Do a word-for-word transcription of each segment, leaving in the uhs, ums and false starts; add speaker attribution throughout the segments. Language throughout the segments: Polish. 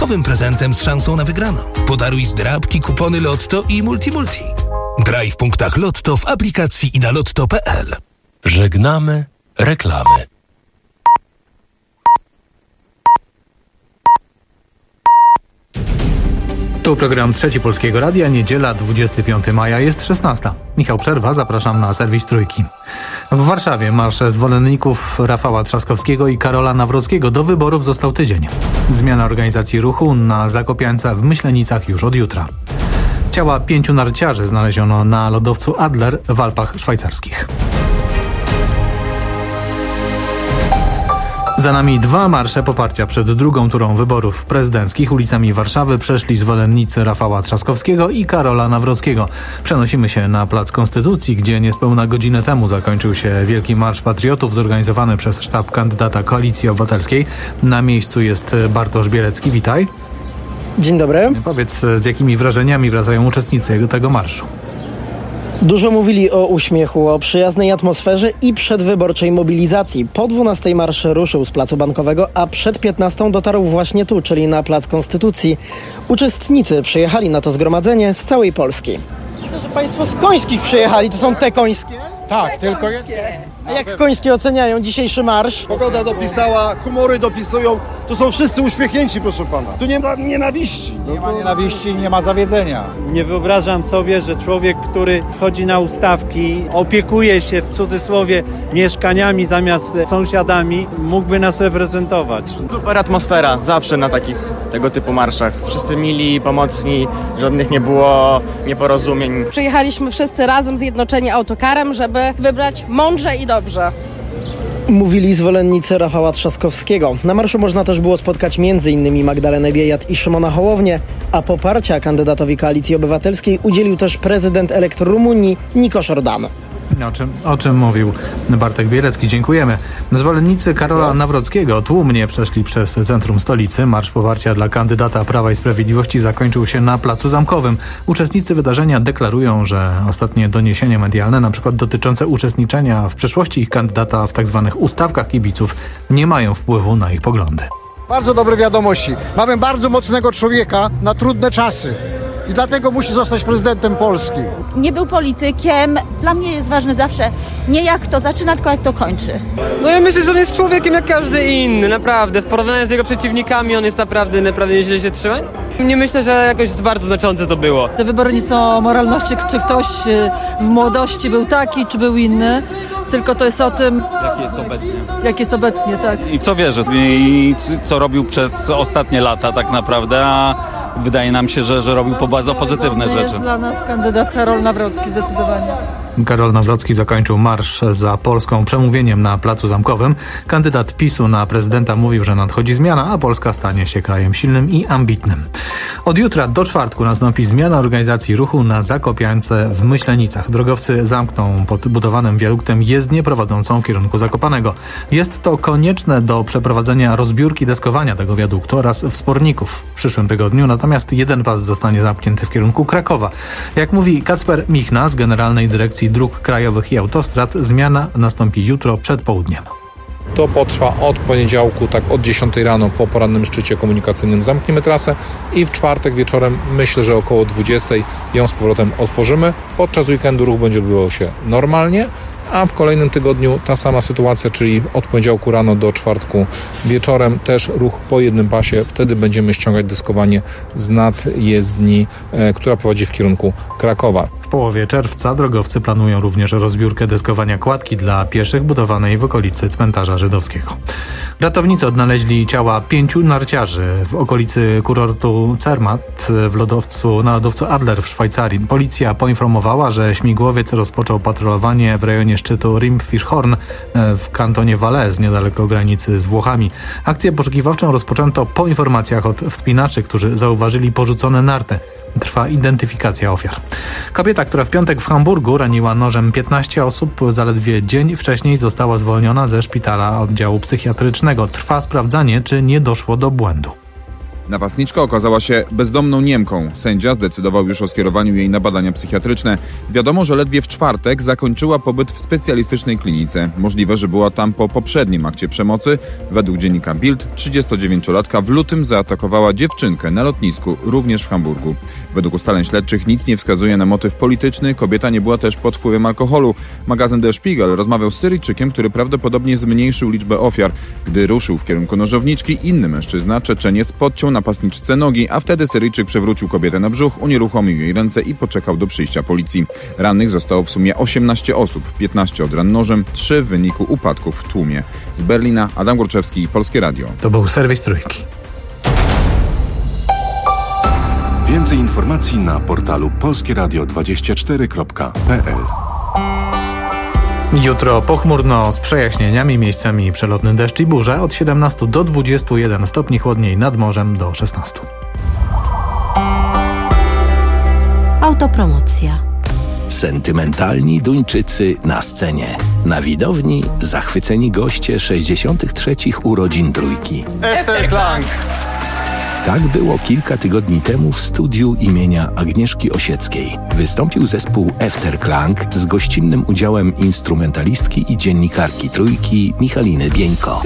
Speaker 1: wyjątkowym prezentem z szansą na wygraną. Podaruj zdrabki, kupony Lotto i Multimulti. Graj w punktach Lotto w aplikacji i na lotto kropka p l.
Speaker 2: Żegnamy reklamy.
Speaker 3: Tu program Trzeci Polskiego Radia, niedziela dwudziestego piątego maja, jest szesnasta. Michał Przerwa, zapraszam na serwis Trójki. W Warszawie marsz zwolenników Rafała Trzaskowskiego i Karola Nawrockiego. Do wyborów został tydzień. Zmiana organizacji ruchu na Zakopiańca w Myślenicach już od jutra. Ciała pięciu narciarzy znaleziono na lodowcu Adler w Alpach Szwajcarskich. Za nami dwa marsze poparcia przed drugą turą wyborów prezydenckich. Ulicami Warszawy przeszli zwolennicy Rafała Trzaskowskiego i Karola Nawrockiego. Przenosimy się na Plac Konstytucji, gdzie niespełna godzinę temu zakończył się Wielki Marsz Patriotów zorganizowany przez sztab kandydata Koalicji Obywatelskiej. Na miejscu jest Bartosz Bielecki. Witaj.
Speaker 4: Dzień dobry.
Speaker 3: Powiedz, z jakimi wrażeniami wracają uczestnicy tego marszu?
Speaker 4: Dużo mówili o uśmiechu, o przyjaznej atmosferze i przedwyborczej mobilizacji. Po dwunastej marsz ruszył z Placu Bankowego, a przed piętnastą dotarł właśnie tu, czyli na Plac Konstytucji. Uczestnicy przyjechali na to zgromadzenie z całej Polski. Widzę, że państwo z Końskich przyjechali. To są te końskie?
Speaker 5: Tak, tylko je...
Speaker 4: A jak Końskie oceniają dzisiejszy marsz?
Speaker 5: Pogoda dopisała, humory dopisują. To są wszyscy uśmiechnięci, proszę pana. Tu nie ma nienawiści. No
Speaker 6: nie ma nienawiści, nie ma zawiedzenia.
Speaker 7: Nie wyobrażam sobie, że człowiek, który chodzi na ustawki, opiekuje się w cudzysłowie mieszkaniami zamiast sąsiadami, mógłby nas reprezentować.
Speaker 8: Super atmosfera, zawsze na takich tego typu marszach. Wszyscy mili, pomocni, żadnych nie było nieporozumień.
Speaker 9: Przyjechaliśmy wszyscy razem, zjednoczeni autokarem, żeby wybrać mądrze i dobrze.
Speaker 4: Mówili zwolennicy Rafała Trzaskowskiego. Na marszu można też było spotkać między innymi Magdalenę Biejat i Szymona Hołownię, a poparcia kandydatowi Koalicji Obywatelskiej udzielił też prezydent elekt Rumunii Nikos Orban.
Speaker 3: O czym, o czym mówił Bartek Bielecki. Dziękujemy. Zwolennicy Karola Nawrockiego tłumnie przeszli przez centrum stolicy. Marsz poparcia dla kandydata Prawa i Sprawiedliwości zakończył się na Placu Zamkowym. Uczestnicy wydarzenia deklarują, że ostatnie doniesienia medialne, na przykład dotyczące uczestniczenia w przeszłości ich kandydata w tzw. ustawkach kibiców, nie mają wpływu na ich poglądy.
Speaker 6: Bardzo dobre wiadomości. Mamy bardzo mocnego człowieka na trudne czasy. I dlatego musi zostać prezydentem Polski.
Speaker 10: Nie był politykiem. Dla mnie jest ważne zawsze nie jak kto zaczyna, tylko jak to kończy.
Speaker 11: No ja myślę, że on jest człowiekiem jak każdy inny, naprawdę. W porównaniu z jego przeciwnikami on jest naprawdę, naprawdę nieźle się trzyma. Nie myślę, że jakoś bardzo znaczące to było.
Speaker 12: Te wybory nie są o moralności, czy ktoś w młodości był taki, czy był inny. Tylko to jest o tym,
Speaker 13: jaki jest obecnie.
Speaker 12: Jak jest obecnie, tak.
Speaker 13: I w co wierzy i co robił przez ostatnie lata tak naprawdę, a wydaje nam się, że, że robił po bardzo pozytywne rzeczy.
Speaker 12: Jest dla nas kandydat Karol Nawrocki zdecydowanie.
Speaker 3: Karol Nawrocki zakończył marsz za Polską przemówieniem na Placu Zamkowym. Kandydat PiSu na prezydenta mówił, że nadchodzi zmiana, a Polska stanie się krajem silnym i ambitnym. Od jutra do czwartku nastąpi zmiana organizacji ruchu na Zakopiańce w Myślenicach. Drogowcy zamkną pod budowanym wiaduktem jezdnię prowadzącą w kierunku Zakopanego. Jest to konieczne do przeprowadzenia rozbiórki deskowania tego wiaduktu oraz wsporników w przyszłym tygodniu, natomiast jeden pas zostanie zamknięty w kierunku Krakowa. Jak mówi Kacper Michna z Generalnej Dyrekcji Dróg Krajowych i Autostrad, zmiana nastąpi jutro przed południem.
Speaker 14: To potrwa od poniedziałku, tak od dziesiątej rano po porannym szczycie komunikacyjnym zamkniemy trasę i w czwartek wieczorem, myślę, że około dwudziestej ją z powrotem otworzymy. Podczas weekendu ruch będzie odbywał się normalnie, a w kolejnym tygodniu ta sama sytuacja, czyli od poniedziałku rano do czwartku wieczorem też ruch po jednym pasie. Wtedy będziemy ściągać deskowanie z nadjezdni, e, która prowadzi w kierunku Krakowa.
Speaker 3: W połowie czerwca drogowcy planują również rozbiórkę deskowania kładki dla pieszych budowanej w okolicy cmentarza żydowskiego. Ratownicy odnaleźli ciała pięciu narciarzy w okolicy kurortu Zermatt w lodowcu, na lodowcu Adler w Szwajcarii. Policja poinformowała, że śmigłowiec rozpoczął patrolowanie w rejonie szczytu Rimfischhorn w kantonie Valais, niedaleko granicy z Włochami. Akcję poszukiwawczą rozpoczęto po informacjach od wspinaczy, którzy zauważyli porzucone narty. Trwa identyfikacja ofiar. Kobieta, która w piątek w Hamburgu raniła nożem piętnaście osób, zaledwie dzień wcześniej została zwolniona ze szpitala oddziału psychiatrycznego. Trwa sprawdzanie, czy nie doszło do błędu.
Speaker 15: Napastniczka okazała się bezdomną Niemką. Sędzia zdecydował już o skierowaniu jej na badania psychiatryczne. Wiadomo, że ledwie w czwartek zakończyła pobyt w specjalistycznej klinice. Możliwe, że była tam po poprzednim akcie przemocy. Według dziennika Bild trzydziestodziewięciolatka w lutym zaatakowała dziewczynkę na lotnisku, również w Hamburgu. Według ustaleń śledczych nic nie wskazuje na motyw polityczny. Kobieta nie była też pod wpływem alkoholu. Magazyn Der Spiegel rozmawiał z Syryjczykiem, który prawdopodobnie zmniejszył liczbę ofiar. Gdy ruszył w kierunku nożowniczki, inny mężczyzna, Czeczeniec, podciął napastniczce nogi, a wtedy Syryjczyk przewrócił kobietę na brzuch, unieruchomił jej ręce i poczekał do przyjścia policji. Rannych zostało w sumie osiemnaście osób, piętnaście od ran nożem, trzy w wyniku upadków w tłumie. Z Berlina Adam Górczewski, Polskie Radio.
Speaker 3: To był serwis Trójki.
Speaker 16: Więcej informacji na portalu polskieradio dwadzieścia cztery kropka p l.
Speaker 3: Jutro pochmurno z przejaśnieniami, miejscami przelotny deszcz i burze, od siedemnastu do dwudziestu jeden stopni, chłodniej nad morzem do szesnastu.
Speaker 17: Autopromocja. Sentymentalni Duńczycy na scenie. Na widowni zachwyceni goście sześćdziesiątych trzecich urodzin Trójki.
Speaker 5: Efterklang!
Speaker 17: Tak było kilka tygodni temu w studiu imienia Agnieszki Osieckiej. Wystąpił zespół Efterklang z gościnnym udziałem instrumentalistki i dziennikarki Trójki Michaliny Bieńko.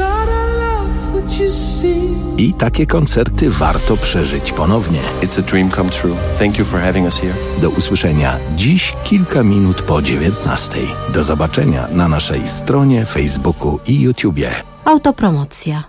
Speaker 17: I takie koncerty warto przeżyć ponownie.
Speaker 18: It's a dream come true. Thank you for having us here.
Speaker 17: Do usłyszenia dziś kilka minut po dziewiętnastej. Do zobaczenia na naszej stronie, Facebooku i YouTubie.
Speaker 19: Autopromocja.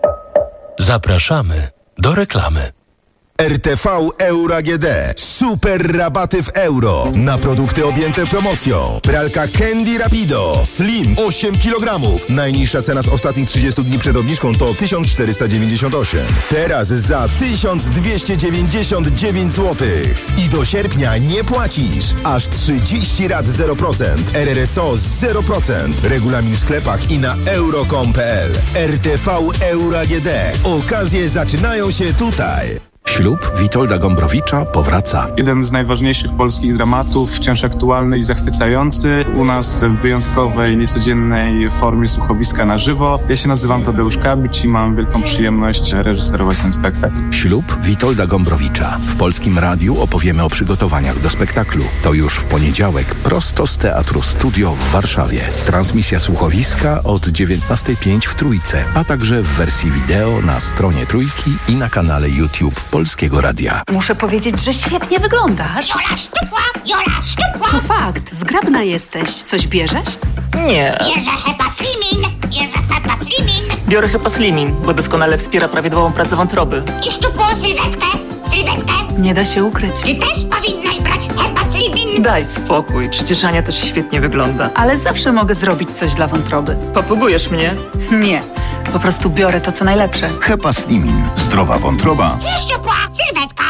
Speaker 2: Zapraszamy do reklamy.
Speaker 20: R T V Euro A G D. Super rabaty w euro na produkty objęte promocją. Pralka Candy Rapido Slim osiem kilogramów. Najniższa cena z ostatnich trzydziestu dni przed obniżką to tysiąc czterysta dziewięćdziesiąt osiem. Teraz za tysiąc dwieście dziewięćdziesiąt dziewięć złotych. I do sierpnia nie płacisz. Aż trzydzieści rat zero procent. R R S O zero procent. Regulamin w sklepach i na euro kropka com kropka p l. R T V Euro A G D. Okazje zaczynają się tutaj.
Speaker 17: Ślub Witolda Gombrowicza powraca.
Speaker 21: Jeden z najważniejszych polskich dramatów, wciąż aktualny i zachwycający. U nas w wyjątkowej, niecodziennej formie słuchowiska na żywo. Ja się nazywam Tadeusz Kabić i mam wielką przyjemność reżyserować ten spektakl.
Speaker 17: Ślub Witolda Gombrowicza. W Polskim Radiu opowiemy o przygotowaniach do spektaklu. To już w poniedziałek prosto z Teatru Studio w Warszawie. Transmisja słuchowiska od dziewiętnastej pięć w Trójce, a także w wersji wideo na stronie Trójki i na kanale YouTube Polskiego Radia.
Speaker 22: Muszę powiedzieć, że świetnie wyglądasz.
Speaker 23: Jola szczupła, Jola szczupła.
Speaker 22: To fakt, zgrabna jesteś. Coś bierzesz?
Speaker 23: Nie. Bierze Hepa Slimin, bierze Hepa Slimin.
Speaker 24: Biorę Hepa Slimin, bo doskonale wspiera prawidłową pracę wątroby.
Speaker 23: I szczupłą sylwetkę, sylwetkę.
Speaker 22: Nie da się ukryć.
Speaker 23: Ty też powinnaś brać Hepa Slimin.
Speaker 24: Daj spokój, przecież Ania też świetnie wygląda.
Speaker 22: Ale zawsze mogę zrobić coś dla wątroby.
Speaker 24: Popugujesz mnie?
Speaker 22: Nie. Po prostu biorę to, co najlepsze.
Speaker 20: Hepa Slimin. Zdrowa wątroba.
Speaker 23: I szczupła sylwetka.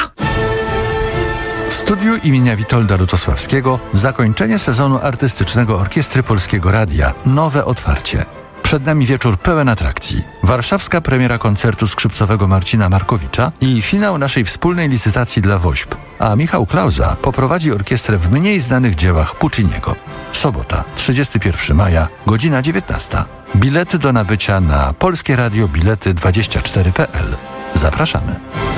Speaker 25: W studiu imienia Witolda Lutosławskiego zakończenie sezonu artystycznego Orkiestry Polskiego Radia. Nowe otwarcie. Przed nami wieczór pełen atrakcji. Warszawska premiera koncertu skrzypcowego Marcina Markowicza i finał naszej wspólnej licytacji dla WOŚP. A Michał Klauza poprowadzi orkiestrę w mniej znanych dziełach Pucciniego. Sobota, trzydziestego pierwszego maja, godzina dziewiętnasta. Bilety do nabycia na Polskie Radio Bilety dwadzieścia cztery kropka p l. Zapraszamy.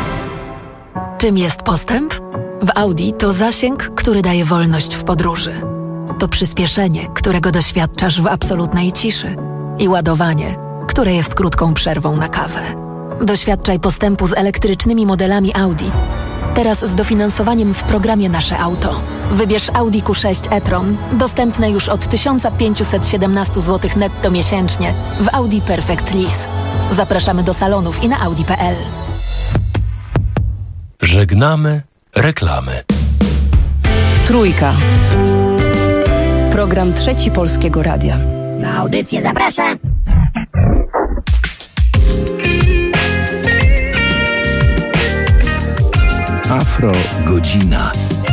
Speaker 19: Czym jest postęp? W Audi to zasięg, który daje wolność w podróży. To przyspieszenie, którego doświadczasz w absolutnej ciszy. I ładowanie, które jest krótką przerwą na kawę. Doświadczaj postępu z elektrycznymi modelami Audi. Teraz z dofinansowaniem w programie Nasze Auto. Wybierz Audi Q sześć e-tron, dostępne już od tysiąc pięćset siedemnaście złotych netto miesięcznie w Audi Perfect Lease. Zapraszamy do salonów i na audi kropka p l.
Speaker 2: Żegnamy reklamy.
Speaker 26: Trójka. Program Trzeci Polskiego Radia.
Speaker 23: Na audycję zapraszam.
Speaker 17: Afro Godzina.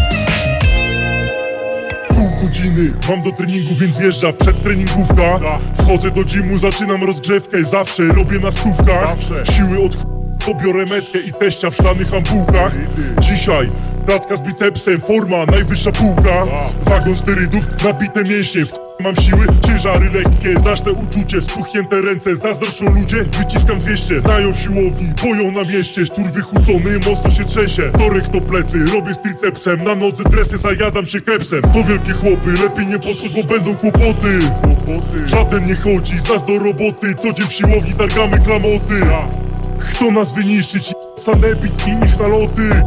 Speaker 27: Pół godziny, mam do treningu, więc wjeżdża przedtreningówka. Wchodzę do gymu, zaczynam rozgrzewkę, zawsze robię na stówkach. Siły od ch... to biorę metkę i teścia w szklanych ampułkach. Dzisiaj Klatka z bicepsem, forma, najwyższa półka. Wagon sterydów, nabite mięśnie. W mam siły, ciężary lekkie. Zacznę uczucie, spuchnięte ręce. Zazdroszczą ludzie, wyciskam dwieście. Znają w siłowni, boją na mieście. Sztur wychucony, mocno się trzęsie. Torek to plecy, robię z tricepsem. Na nodze dresy, zajadam się kepsem. To wielkie chłopy, lepiej nie posłuch, bo będą kłopoty. Żaden nie chodzi z nas do roboty. Co dzień w siłowni targamy klamoty. Chcą nas wyniszczyć, sanepid i ich naloty.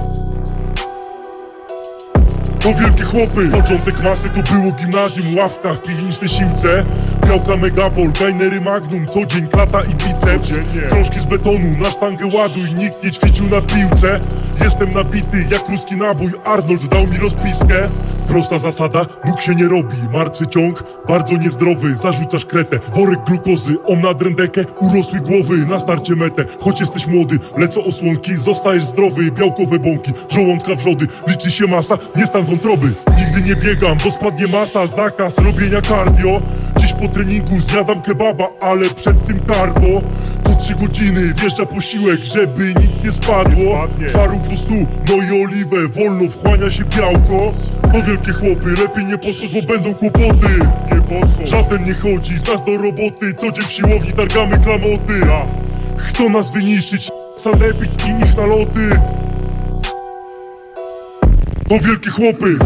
Speaker 27: To wielkie chłopy. Początek masy to było gimnazjum, ławka w piwnicznej siłce. Białka Megapol, gainery Magnum, co dzień klata i biceps. Krążki z betonu, na sztangę ładuj, nikt nie ćwiczył na piłce. Jestem nabity jak ruski nabój, Arnold dał mi rozpiskę. Prosta zasada, nóg się nie robi, martwy ciąg, bardzo niezdrowy. Zarzucasz kretę, worek glukozy, om na drędekę, urosły głowy, na starcie metę. Choć jesteś młody, lecą osłonki, zostajesz zdrowy. Białkowe bąki, żołądka wrzody, liczy się masa, nie stan wątroby. Nigdy nie biegam, bo spadnie masa, zakaz robienia cardio. Dziś po treningu zjadam kebaba, ale przed tym carbo. Co trzy godziny wjeżdża posiłek, żeby nic nie spadło. Twaróg do snu, no i oliwę, wolno wchłania się białko. To wielkie chłopy, lepiej nie posłuch, bo będą kłopoty. Nie podchodź, żaden nie chodzi z nas do roboty. Co dzień w siłowni targamy klamoty. Chcą nas wyniszczyć, sanepid i ich naloty. To wielkie chłopy.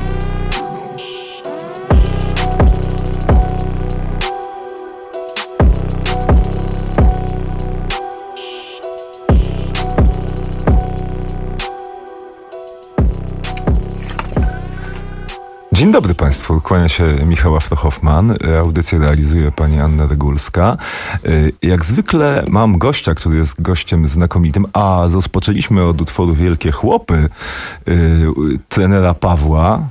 Speaker 1: Dzień dobry Państwu, kłania się Michał Afro-Hoffman, audycję realizuje pani Anna Regulska. Jak zwykle mam gościa, który jest gościem znakomitym, a rozpoczęliśmy od utworu Wielkie Chłopy trenera Pawła,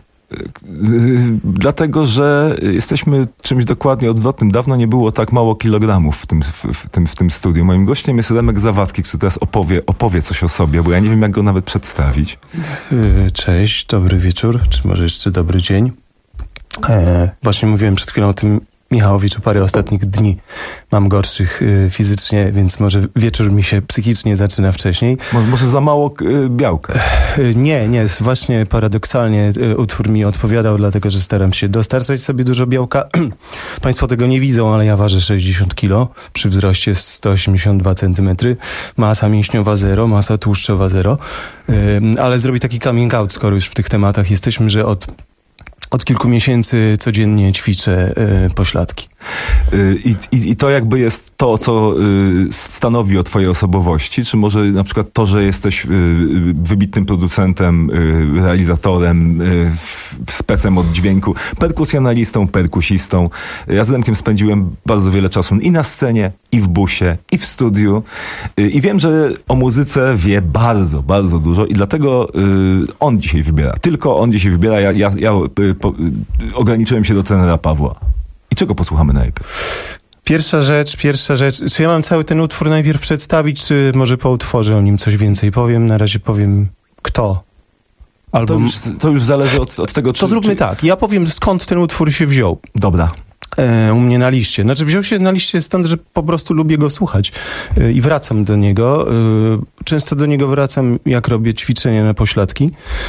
Speaker 1: dlatego, że jesteśmy czymś dokładnie odwrotnym. Dawno nie było tak mało kilogramów w tym, w tym, w tym studiu. Moim gościem jest Remek Zawadzki, który teraz opowie, opowie coś o sobie, bo ja nie wiem, jak go nawet przedstawić.
Speaker 4: Cześć, dobry wieczór, czy może jeszcze dobry dzień. E, właśnie mówiłem przed chwilą o tym Michałowiczu parę ostatnich dni. Mam gorszych y, fizycznie, więc może wieczór mi się psychicznie zaczyna wcześniej.
Speaker 1: Może, może za mało y, białka?
Speaker 4: Y, nie, nie. Właśnie paradoksalnie y, utwór mi odpowiadał, dlatego że staram się dostarczać sobie dużo białka. Państwo tego nie widzą, ale ja ważę sześćdziesiąt kilo przy wzroście sto osiemdziesiąt dwa centymetry. Masa mięśniowa zero, masa tłuszczowa zero. Y, ale zrobię taki coming out, skoro już w tych tematach jesteśmy, że od Od kilku miesięcy codziennie ćwiczę y, pośladki.
Speaker 1: I, i, I to jakby jest to, co y, stanowi o twojej osobowości? Czy może na przykład to, że jesteś y, wybitnym producentem, y, realizatorem, y, specem od dźwięku, perkusjonalistą, perkusistą. Ja z Remkiem spędziłem bardzo wiele czasu i na scenie, i w busie, i w studiu. Y, I wiem, że o muzyce wie bardzo, bardzo dużo i dlatego y, on dzisiaj wybiera. Tylko on dzisiaj wybiera. Ja, ja, ja y, po, y, ograniczyłem się do trenera Pawła. I czego posłuchamy najpierw?
Speaker 4: Pierwsza rzecz, pierwsza rzecz. Czy ja mam cały ten utwór najpierw przedstawić, czy może po utworze o nim coś więcej powiem? Na razie powiem kto. Albo...
Speaker 1: To, już, to już zależy od, od tego, czy...
Speaker 4: To zróbmy
Speaker 1: czy...
Speaker 4: tak. Ja powiem, skąd ten utwór się wziął.
Speaker 1: Dobra.
Speaker 4: E, u mnie na liście. Znaczy wziął się na liście stąd, że po prostu lubię go słuchać e, i wracam do niego. E, często do niego wracam, jak robię ćwiczenia na pośladki.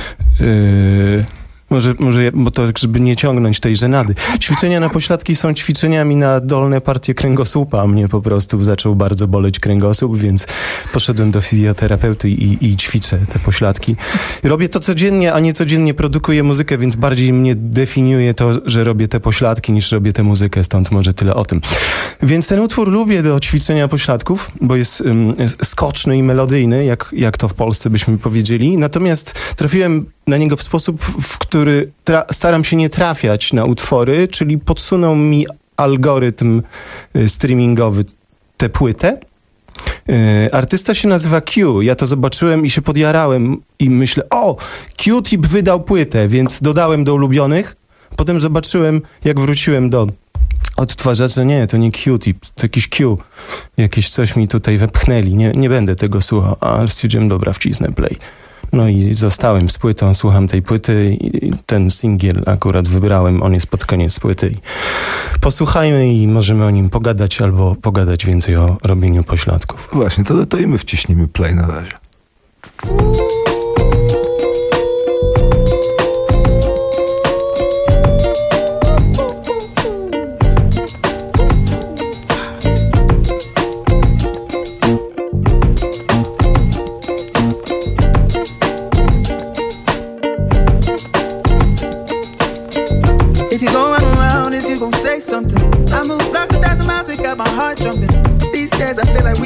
Speaker 4: E, Może, może, bo to, żeby nie ciągnąć tej żenady. Ćwiczenia na pośladki są ćwiczeniami na dolne partie kręgosłupa, a mnie po prostu zaczął bardzo boleć kręgosłup, więc poszedłem do fizjoterapeuty i, i ćwiczę te pośladki. Robię to codziennie, a nie codziennie produkuję muzykę, więc bardziej mnie definiuje to, że robię te pośladki, niż robię tę muzykę, stąd może tyle o tym. Więc ten utwór lubię do ćwiczenia pośladków, bo jest um, skoczny i melodyjny, jak, jak to w Polsce byśmy powiedzieli. Natomiast trafiłem na niego w sposób, w który tra- staram się nie trafiać na utwory, czyli podsunął mi algorytm y, streamingowy tę płytę. Y, artysta się nazywa Q. Ja to zobaczyłem i się podjarałem i myślę, o, Q-Tip wydał płytę, więc dodałem do ulubionych. Potem zobaczyłem, jak wróciłem do odtwarzacza, nie, to nie Q-Tip, to jakiś Q. Jakieś coś mi tutaj wepchnęli. Nie, nie będę tego słuchał, ale stwierdziłem, dobra, wcisnę play. No i zostałem z płytą, słucham tej płyty i ten singiel akurat wybrałem, on jest pod koniec płyty. Posłuchajmy i możemy o nim pogadać albo pogadać więcej o robieniu pośladków.
Speaker 1: Właśnie, to, to i my wciśnijmy play na razie.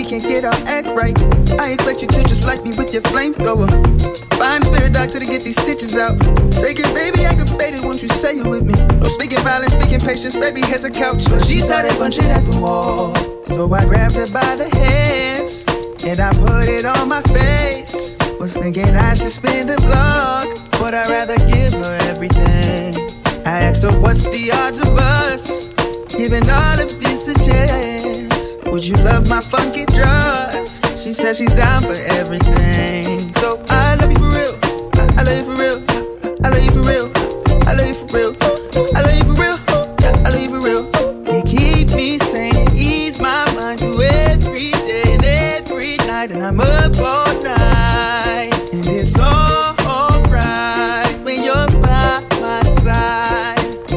Speaker 6: can't get our act right. I expect you to just like me with your flamethrower. Find a spirit doctor to get these stitches out. Sacred baby, I can fade it, won't you say it with me? No speaking violence, speaking patience, baby, here's a couch. But she started punching at the wall. So I grabbed her by the hands and I put it on my face. Was thinking I should spin the block, but I'd rather give her everything. I asked her, what's the odds of us giving all of this a chance? Would you love my funky drugs? She said she's down for everything. So I love you for real, I, I love you for real, I love you for real, I love you for real, I love you for real, yeah, I love you for real. You keep me sane, ease my mind through every day and every night, and I'm up all night, and it's all alright when you're by my side.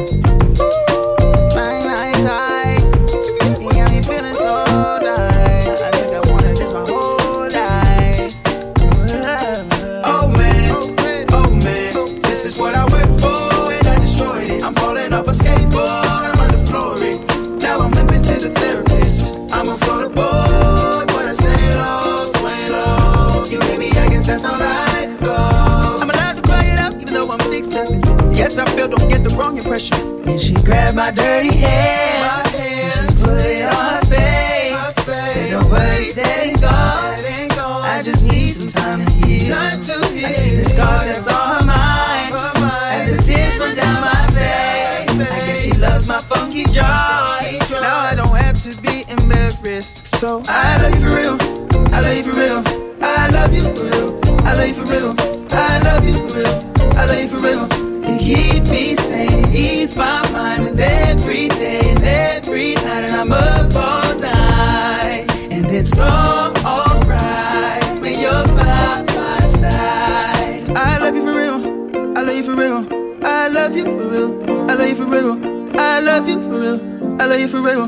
Speaker 6: By my side, yeah, I'm feeling so nice. I think I wanna this my whole life. Oh man, oh man, this is what I worked for, and I destroyed it. I'm falling off a skateboard, I'm on the floor. Now I'm limping to the therapist. I'm a Florida boy, but I stay low, sway low. You hit me, I guess that's how life goes. I'm allowed to cry it out, even though I'm fixed up. Yes, I feel, don't get the wrong impression. And she grabbed my dirty hands, and she put it on her face. Said don't worry, that ain't gone. I just need some time to heal. I see the scars that's on her mind, as the tears run down my face. I guess she loves my funky joys. Now I don't have to be embarrassed. So I love you for real, I love you for real, I love you for real, I love you for real, I love you for real, I love you for real. You keep me sane, ease my mind with every day and every night, and I'm up all night, and it's all alright when you're by my side. I love you for real, I love you for real, I love you for real, I love you for real, I love you for real, I love you for real.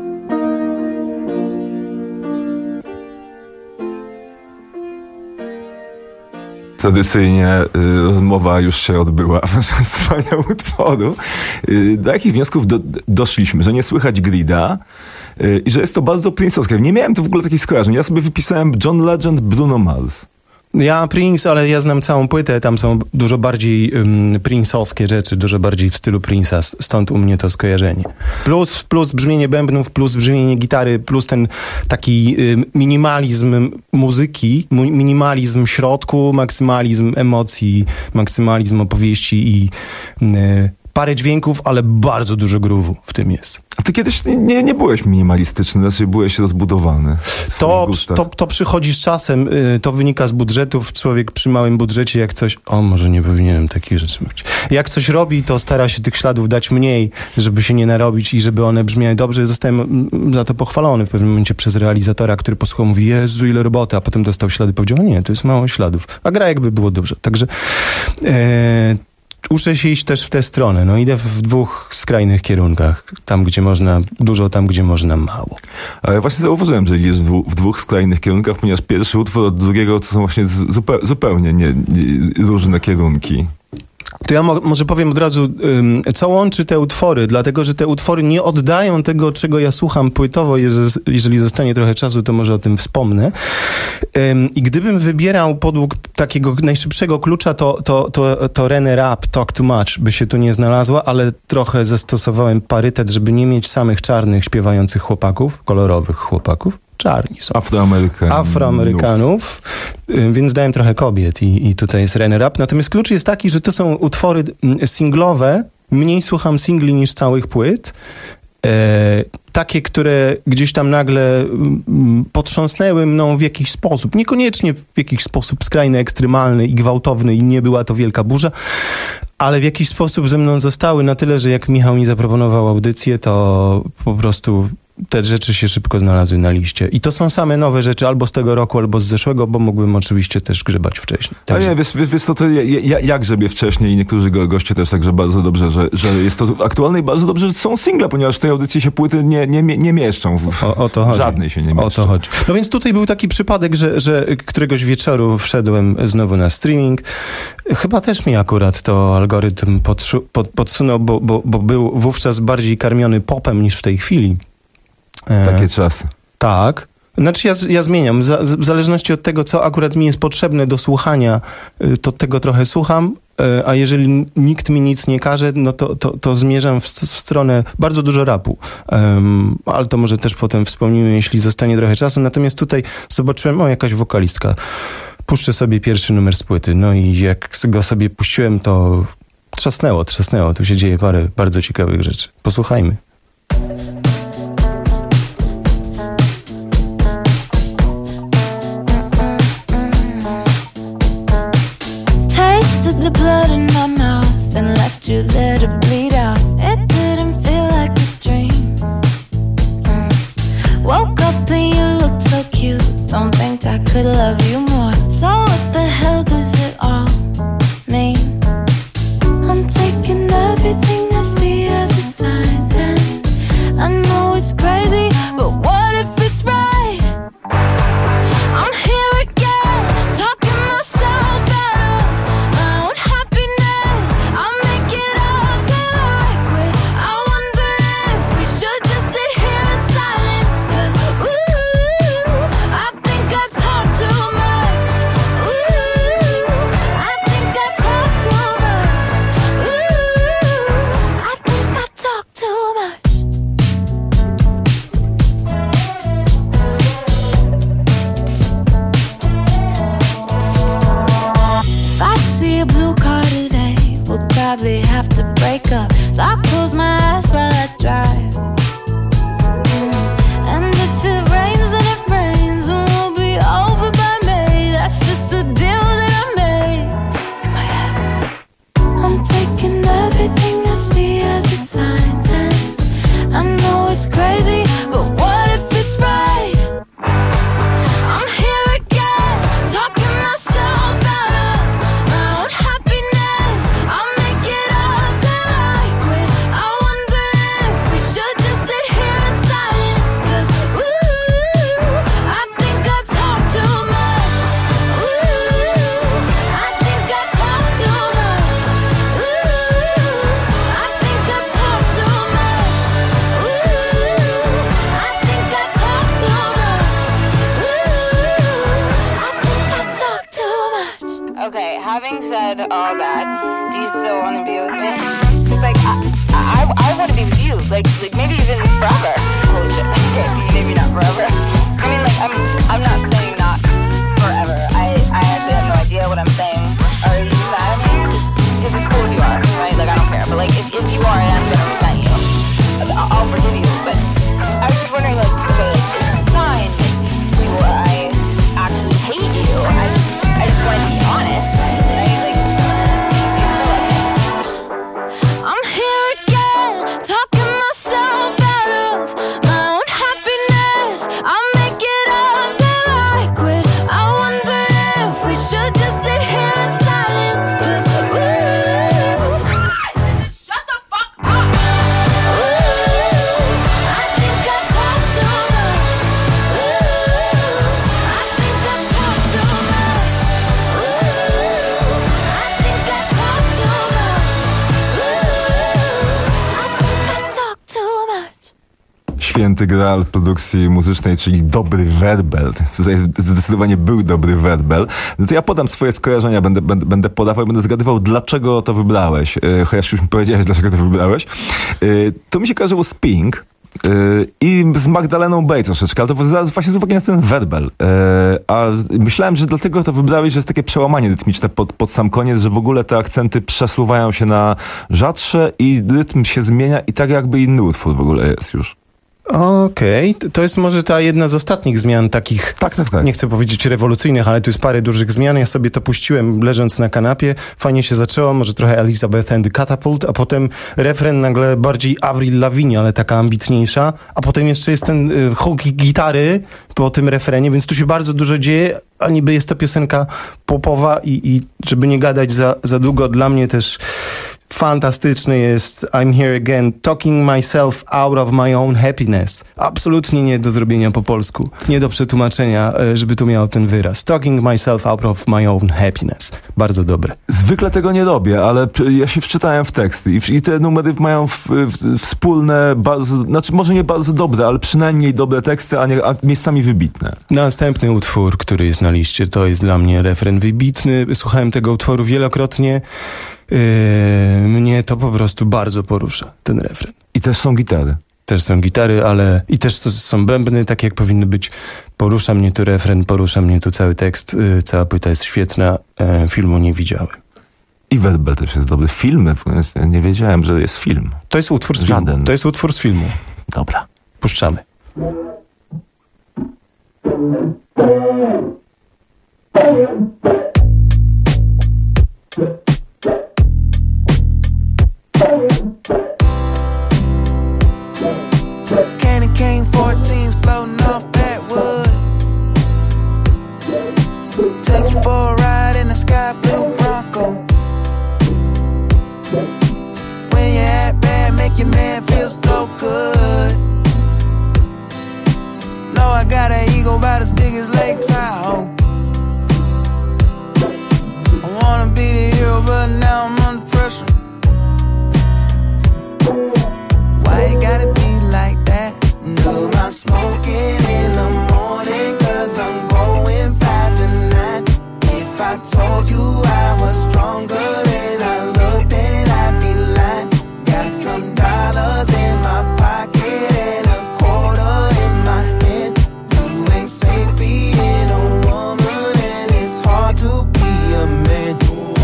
Speaker 1: Tradycyjnie y, rozmowa już się odbyła podczas trwania utworu. Y, do jakich wniosków do, doszliśmy? Że nie słychać Grida y, i że jest to bardzo Prince'owskie. Nie miałem tu w ogóle takich skojarzeń. Ja sobie wypisałem John Legend, Bruno Mars.
Speaker 4: Ja Prince, ale ja znam całą płytę, tam są dużo bardziej um, Prince'owskie rzeczy, dużo bardziej w stylu Prince'a, stąd u mnie to skojarzenie. Plus, plus brzmienie bębnów, plus brzmienie gitary, plus ten taki um, minimalizm muzyki, minimalizm środku, maksymalizm emocji, maksymalizm opowieści i um, parę dźwięków, ale bardzo dużo groove'u w tym jest.
Speaker 1: A ty kiedyś nie, nie byłeś minimalistyczny, znaczy byłeś rozbudowany.
Speaker 4: To, to, to przychodzi z czasem, to wynika z budżetów. Człowiek przy małym budżecie, jak coś... O, może nie powinienem takich rzeczy mówić. Jak coś robi, to stara się tych śladów dać mniej, żeby się nie narobić i żeby one brzmiały dobrze. Zostałem za to pochwalony w pewnym momencie przez realizatora, który posłuchał, mówi, Jezu, ile roboty, a potem dostał ślady. Powiedział, nie, to jest mało śladów. A gra jakby było dobrze. Także... E, Uczę się iść też w tę stronę. No idę w dwóch skrajnych kierunkach. Tam, gdzie można dużo, tam, gdzie można mało.
Speaker 1: Ale właśnie zauważyłem, że idziesz w, w dwóch skrajnych kierunkach, ponieważ pierwszy utwór od drugiego to są właśnie zupe, zupełnie nie, nie, różne kierunki.
Speaker 4: To ja mo- może powiem od razu, ym, co łączy te utwory, dlatego, że te utwory nie oddają tego, czego ja słucham płytowo. Jeż- jeżeli zostanie trochę czasu, to może o tym wspomnę. Ym, I gdybym wybierał podług takiego najszybszego klucza, to, to, to, to René Rapp, Talk Too Much by się tu nie znalazła, ale trochę zastosowałem parytet, żeby nie mieć samych czarnych, śpiewających chłopaków, kolorowych chłopaków. Czarni są.
Speaker 1: Afroamerykanów.
Speaker 4: Afroamerykanów, więc dałem trochę kobiet i, i tutaj jest René Rapp. Natomiast klucz jest taki, że to są utwory singlowe. Mniej słucham singli niż całych płyt. E, takie, które gdzieś tam nagle m, potrząsnęły mną w jakiś sposób. Niekoniecznie w jakiś sposób skrajny, ekstremalny i gwałtowny i nie była to wielka burza, ale w jakiś sposób ze mną zostały na tyle, że jak Michał mi zaproponował audycję, to po prostu te rzeczy się szybko znalazły na liście. I to są same nowe rzeczy, albo z tego roku, albo z zeszłego, bo mógłbym oczywiście też grzebać wcześniej.
Speaker 1: Także... Ale nie, wiesz, wiesz co, to ja, ja, ja grzebie wcześniej i niektórzy go, goście też także bardzo dobrze, że, że jest to aktualne i bardzo dobrze, że są single, ponieważ w tej audycji się płyty nie, nie, nie mieszczą. W,
Speaker 4: o, o to chodzi.
Speaker 1: Żadnej się nie mieszczą.
Speaker 4: O to chodzi. No więc tutaj był taki przypadek, że, że któregoś wieczoru wszedłem znowu na streaming. Chyba też mi akurat to algorytm podszu, pod, podsunął, bo, bo, bo był wówczas bardziej karmiony popem niż w tej chwili.
Speaker 1: Takie czasy.
Speaker 4: Tak. Znaczy ja, ja zmieniam. Za, w zależności od tego, co akurat mi jest potrzebne do słuchania, to tego trochę słucham, a jeżeli nikt mi nic nie każe, no to, to, to zmierzam w, w stronę bardzo dużo rapu. Um, ale to może też potem wspomnimy, jeśli zostanie trochę czasu. Natomiast tutaj zobaczyłem, o, jakaś wokalistka. Puszczę sobie pierwszy numer z płyty. No i jak go sobie puściłem, to trzasnęło, trzasnęło. Tu się dzieje parę bardzo ciekawych rzeczy. Posłuchajmy.
Speaker 7: The blood in my mouth and left you there to bleed out. It didn't feel like a dream. Mm. Woke up and you looked so cute. Don't think I could love you more. So what the hell does it all mean? I'm taking everything I see as a sign, and I know it's crazy, but what if it's right? I'm here again, talking myself out of my own happiness. I'll make it up till I quit. I wonder if we should just sit here in silence. Cause ooh, I think I talk too much. Ooh, I think I talk too much. Ooh, I think I talk too much. If I see a blue car today, we'll probably have to break up. So I close my eyes while I drive. And if it rains, then it rains, and we'll be over by May. That's just the deal that I made in my head. I'm taking everything I see as a sign, and I know it's crazy, but what if it's right? I'm here again, talking myself out of my own happiness. I'll make it up till I quit. I wonder if we should just sit here in silence. Cause ooh, I think I talk too much. Ooh, I think I talk too much. Ooh, I think I talk too much. Ooh, I think I talk too much. Ooh, I think I talk too much.
Speaker 8: Okay, having said all that, do you still want to be with me? Cause like, I, I, I want to be with you, like, like maybe even forever. Holy shit, okay, maybe not forever. I mean, like, I'm, I'm not saying not forever. I, I actually have no idea what I'm saying. Are you mad at me? Cause it's cool if you are, right? Like, I don't care. But like, if, if you are, and I'm gonna resent you, I'll, I'll forgive you. But I was just wondering, like, okay, is it a sign? Do I actually hate you? I, I just want to be honest. Right? Like, do you still love me?
Speaker 7: I'm here again, talking myself out of my own happiness. I'll make it up till I quit. I wonder if we should just sit here in silence. Cause ooh, shut the fuck up. Ooh, I think I talk too much. Ooh, I think I talk too much. Ooh, I think I talk too much. Ooh, I think I talk too much.
Speaker 1: Święty graal produkcji muzycznej, czyli dobry werbel. Tutaj zdecydowanie był dobry werbel. No to ja podam swoje skojarzenia, będę, będę, będę podawał i będę zgadywał, dlaczego to wybrałeś. E, chociaż już mi powiedziałeś, dlaczego to wybrałeś. E, to mi się kojarzyło z Pink. Yy, i z Magdaleną Bay troszeczkę, ale to właśnie z uwagi na ten werbel. Yy, a myślałem, że dlatego to wybrałeś, że jest takie przełamanie rytmiczne pod, pod sam koniec, że w ogóle te akcenty przesuwają się na rzadsze i rytm się zmienia i tak jakby inny utwór w ogóle jest już.
Speaker 4: Okej, okay. To jest może ta jedna z ostatnich zmian takich,
Speaker 1: tak, tak, tak.
Speaker 4: Nie chcę powiedzieć rewolucyjnych, ale tu jest parę dużych zmian. Ja sobie to puściłem leżąc na kanapie. Fajnie się zaczęło, może trochę Elizabeth and the Catapult, a potem refren nagle bardziej Avril Lavigne, ale taka ambitniejsza, a potem jeszcze jest ten y, hook gitary po tym refrenie, więc tu się bardzo dużo dzieje, a niby jest to piosenka popowa i, i żeby nie gadać za, za długo, dla mnie też Fantastyczny jest I'm Here Again, Talking Myself Out of My Own Happiness. Absolutnie nie do zrobienia po polsku. Nie do przetłumaczenia, żeby tu miał ten wyraz. Talking Myself Out of My Own Happiness. Bardzo dobre.
Speaker 1: Zwykle tego nie robię, ale ja się wczytałem w teksty i, i te numery mają w, w, wspólne, bardzo, znaczy może nie bardzo dobre, ale przynajmniej dobre teksty, a, nie, a miejscami wybitne.
Speaker 4: Następny utwór, który jest na liście, to jest dla mnie refren wybitny. Słuchałem tego utworu wielokrotnie. Yy, mnie to po prostu bardzo porusza, ten refren.
Speaker 1: I też są gitary.
Speaker 4: Też są gitary, ale i też są bębny, tak jak powinny być. Porusza mnie tu refren, porusza mnie tu cały tekst. Yy, cała płyta jest świetna, yy, filmu nie widziałem.
Speaker 1: I werbel też jest dobry. Filmy, nie wiedziałem, że jest film.
Speaker 4: To jest utwór z
Speaker 1: Żaden.
Speaker 4: filmu. To jest utwór z filmu.
Speaker 1: Dobra.
Speaker 4: Puszczamy.
Speaker 6: Candy cane fourteens floating off Backwood. Take you for a ride in the sky blue Bronco. When you're at bad, make your man feel so good. No, I got an ego about as big as Lake Tahoe. I wanna be the hero, but now I'm under pressure. Why you gotta be like that? No, I'm smoking in the morning, cause I'm going five to nine. If I told you I was stronger than I look, then I'd be lying. Got some dollars in my pocket and a quarter in my hand. You ain't safe being a woman, and it's hard to be a man.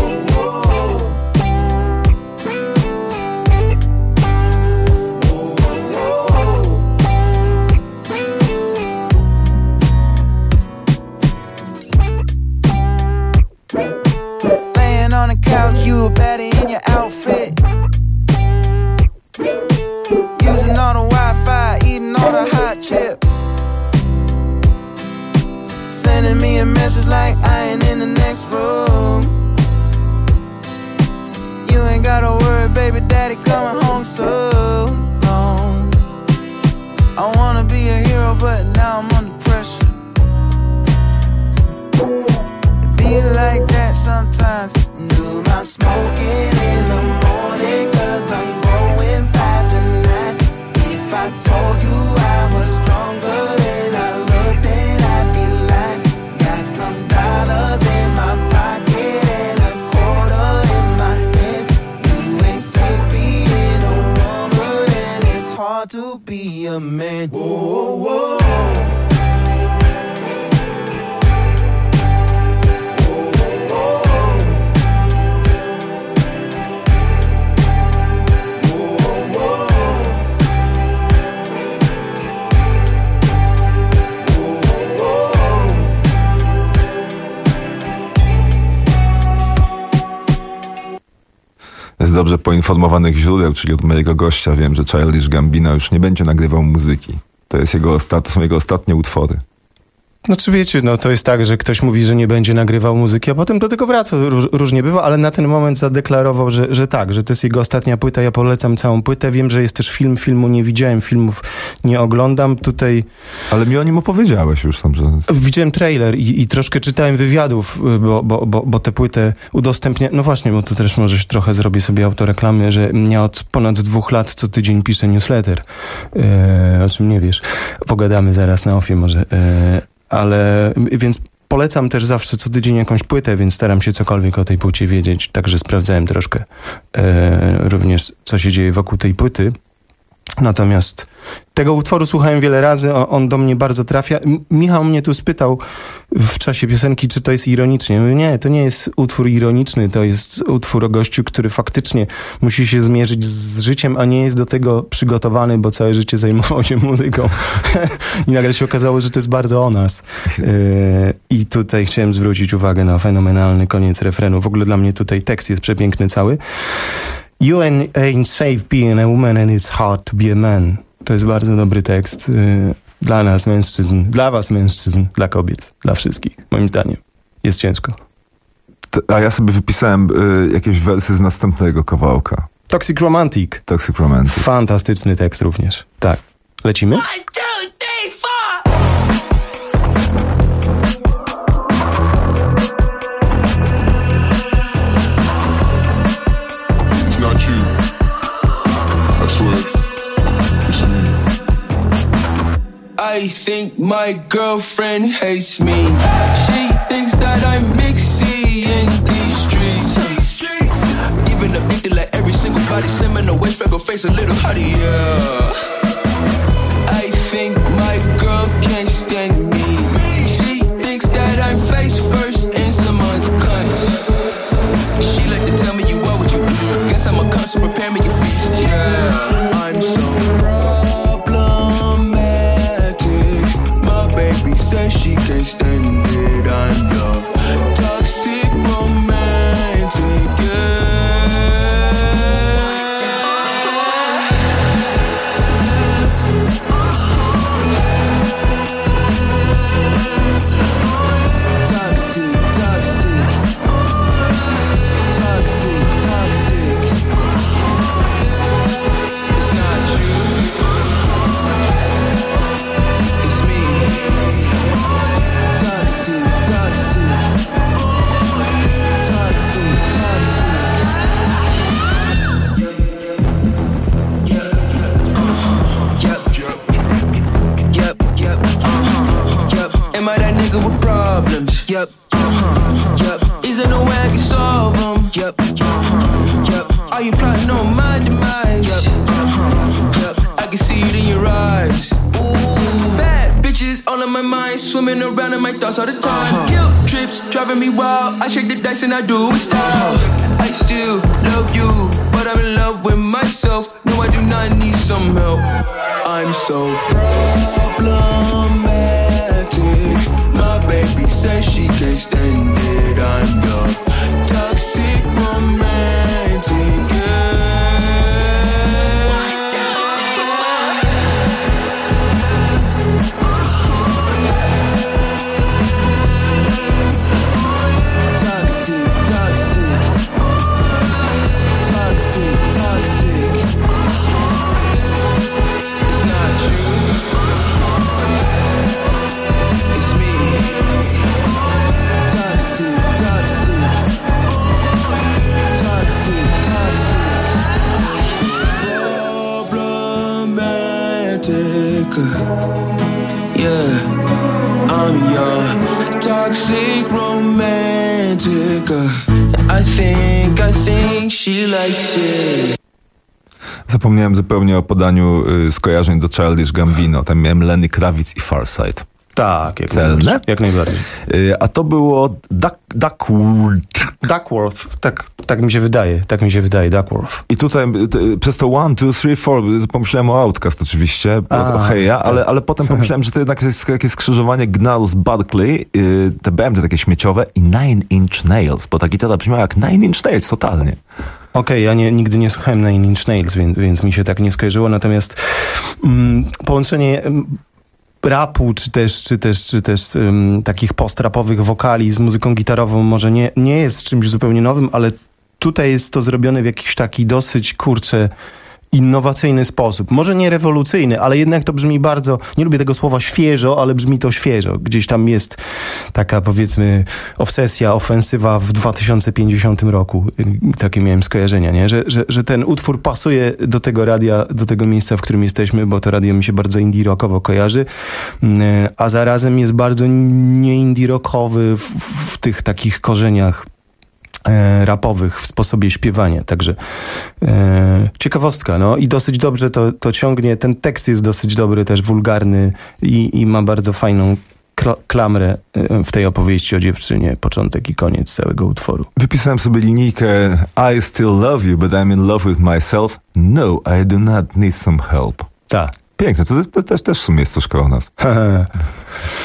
Speaker 6: You a baddie in your outfit, using all the Wi-Fi, eating all the hot chip, sending me a message like I ain't in the next room. You ain't gotta worry, baby daddy coming home soon. No, I wanna be a hero, but now I'm under pressure. It be like that sometimes. Do my smoking in the morning, cause I'm going five to nine. If I told you I was stronger than I look, then I'd be lying. Got some dollars in my pocket and a quarter in my hand. You ain't safe being a woman, and it's hard to be a man. Whoa, whoa, whoa.
Speaker 1: Z dobrze poinformowanych źródeł, czyli od mojego gościa, wiem, że Childish Gambino już nie będzie nagrywał muzyki. To, jest jego osta- to są jego ostatnie utwory.
Speaker 4: Znaczy wiecie, no to jest tak, że ktoś mówi, że nie będzie nagrywał muzyki, a potem do tego wraca. Róż, różnie bywa, ale na ten moment zadeklarował, że, że tak, że to jest jego ostatnia płyta. Ja polecam całą płytę. Wiem, że jest też film, filmu nie widziałem, filmów nie oglądam. Tutaj...
Speaker 1: Ale mi o nim opowiedziałeś już tam, że...
Speaker 4: Widziałem trailer i, i troszkę czytałem wywiadów, bo, bo, bo, bo tę płytę udostępnia... No właśnie, bo tu też może trochę zrobię sobie autoreklamy, że ja od ponad dwóch lat co tydzień piszę newsletter. E, o czym nie wiesz. Pogadamy zaraz na ofie może. E, ale więc polecam też zawsze co tydzień jakąś płytę, więc staram się cokolwiek o tej płycie wiedzieć. Także sprawdzałem troszkę e, również, co się dzieje wokół tej płyty. Natomiast tego utworu słuchałem wiele razy, on, on do mnie bardzo trafia. M- Michał mnie tu spytał w czasie piosenki, czy to jest ironicznie. Mówię, nie, to nie jest utwór ironiczny, to jest utwór o gościu, który faktycznie musi się zmierzyć z życiem, a nie jest do tego przygotowany, bo całe życie zajmował się muzyką. I nagle się okazało, że to jest bardzo o nas. Yy, I tutaj chciałem zwrócić uwagę na fenomenalny koniec refrenu. W ogóle dla mnie tutaj tekst jest przepiękny cały. You ain't safe being a woman and it's hard to be a man. To jest bardzo dobry tekst yy, dla nas mężczyzn, dla was mężczyzn, dla kobiet, dla wszystkich, moim zdaniem. Jest ciężko.
Speaker 1: A ja sobie wypisałem y, jakieś wersy z następnego kawałka.
Speaker 4: Toxic Romantic.
Speaker 1: Toxic Romantic.
Speaker 4: Fantastyczny tekst również. Tak. Lecimy?
Speaker 27: It's not you. I swear. It's me.
Speaker 9: I think my girlfriend hates me. She thinks that I'm mixy in these streets. Even addicted like every single body slim in the waist, freckle face, a little hottie, yeah. I think my girl can't stand me. She thinks that I'm face first in some other cunts. She like to tell me you are what you eat. Guess I'm a cunt, so prepare me your feast, yeah. I'm so baby says she can't stand it. I'm your toxic romantic, Toxic, toxic, toxic, toxic. It's not you. It's me. Toxic, toxic, toxic, toxic. Yep, yep, yep, uh-huh, yep. Am I that nigga with problems? Yep, uh-huh, yep. Is there no way I can solve them? Yep, uh-huh, yep. Are you plotting on my demise? Yep, uh-huh, yep. I can see it in your eyes. Ooh, bad bitches all on my mind, swimming around in my thoughts all the time. Uh-huh. Guilt trips driving me wild. I shake the dice and I do it style. I still love you, but I'm in love with myself. No, I do not need some help. I'm so problematic. My baby says she can't stand it. I'm your toxic romantic, Toxic, toxic, toxic, toxic. It's not you. It's me. Toxic, toxic, toxic, toxic. Problematic. Yeah, I'm your toxic romantic. I think, I think she likes it.
Speaker 1: Zapomniałem zupełnie o podaniu y, skojarzeń do Childish Gambino. Tam miałem Lenny Kravitz i Farsight.
Speaker 4: Tak, jak
Speaker 1: Celne?
Speaker 4: najbardziej. Jak najbardziej.
Speaker 1: Y, a to było Duck, Duckworth.
Speaker 4: Duckworth, tak, tak mi się wydaje, tak mi się wydaje, Duckworth.
Speaker 1: I tutaj y, przez to one, two, three, four pomyślałem o Outcast oczywiście,
Speaker 4: A,
Speaker 1: o Heja,
Speaker 4: tak.
Speaker 1: ale, ale potem pomyślałem, że to jednak jest jakieś skrzyżowanie Gnarls Barkley, y, te B M te takie śmieciowe i Nine Inch Nails, bo ta gitara brzmiała jak Nine Inch Nails totalnie.
Speaker 4: Okej, okay, ja nie, nigdy nie słuchałem Nine Inch Nails, więc, więc mi się tak nie skojarzyło, natomiast mm, połączenie mm, rapu, czy też, czy też, czy też um, takich post-rapowych wokali z muzyką gitarową może nie, nie jest czymś zupełnie nowym, ale tutaj jest to zrobione w jakiś taki dosyć, kurczę, innowacyjny sposób. Może nie rewolucyjny, ale jednak to brzmi bardzo, nie lubię tego słowa świeżo, ale brzmi to świeżo. Gdzieś tam jest taka, powiedzmy, obsesja, ofensywa w dwa tysiące pięćdziesiątym roku. Takie miałem skojarzenia, nie? Że, że, że ten utwór pasuje do tego radia, do tego miejsca, w którym jesteśmy, bo to radio mi się bardzo indie rockowo kojarzy, a zarazem jest bardzo nie indie rockowy w, w tych takich korzeniach E, rapowych w sposobie śpiewania, także e, ciekawostka, no i dosyć dobrze to, to ciągnie, ten tekst jest dosyć dobry, też wulgarny i, i ma bardzo fajną kl- klamrę e, w tej opowieści o dziewczynie, początek i koniec całego utworu.
Speaker 1: Wypisałem sobie linijkę I still love you, but I'm in love with myself. No, I do not need some help.
Speaker 4: Tak.
Speaker 1: Piękne, to, to, to też, też w sumie jest troszkę o nas.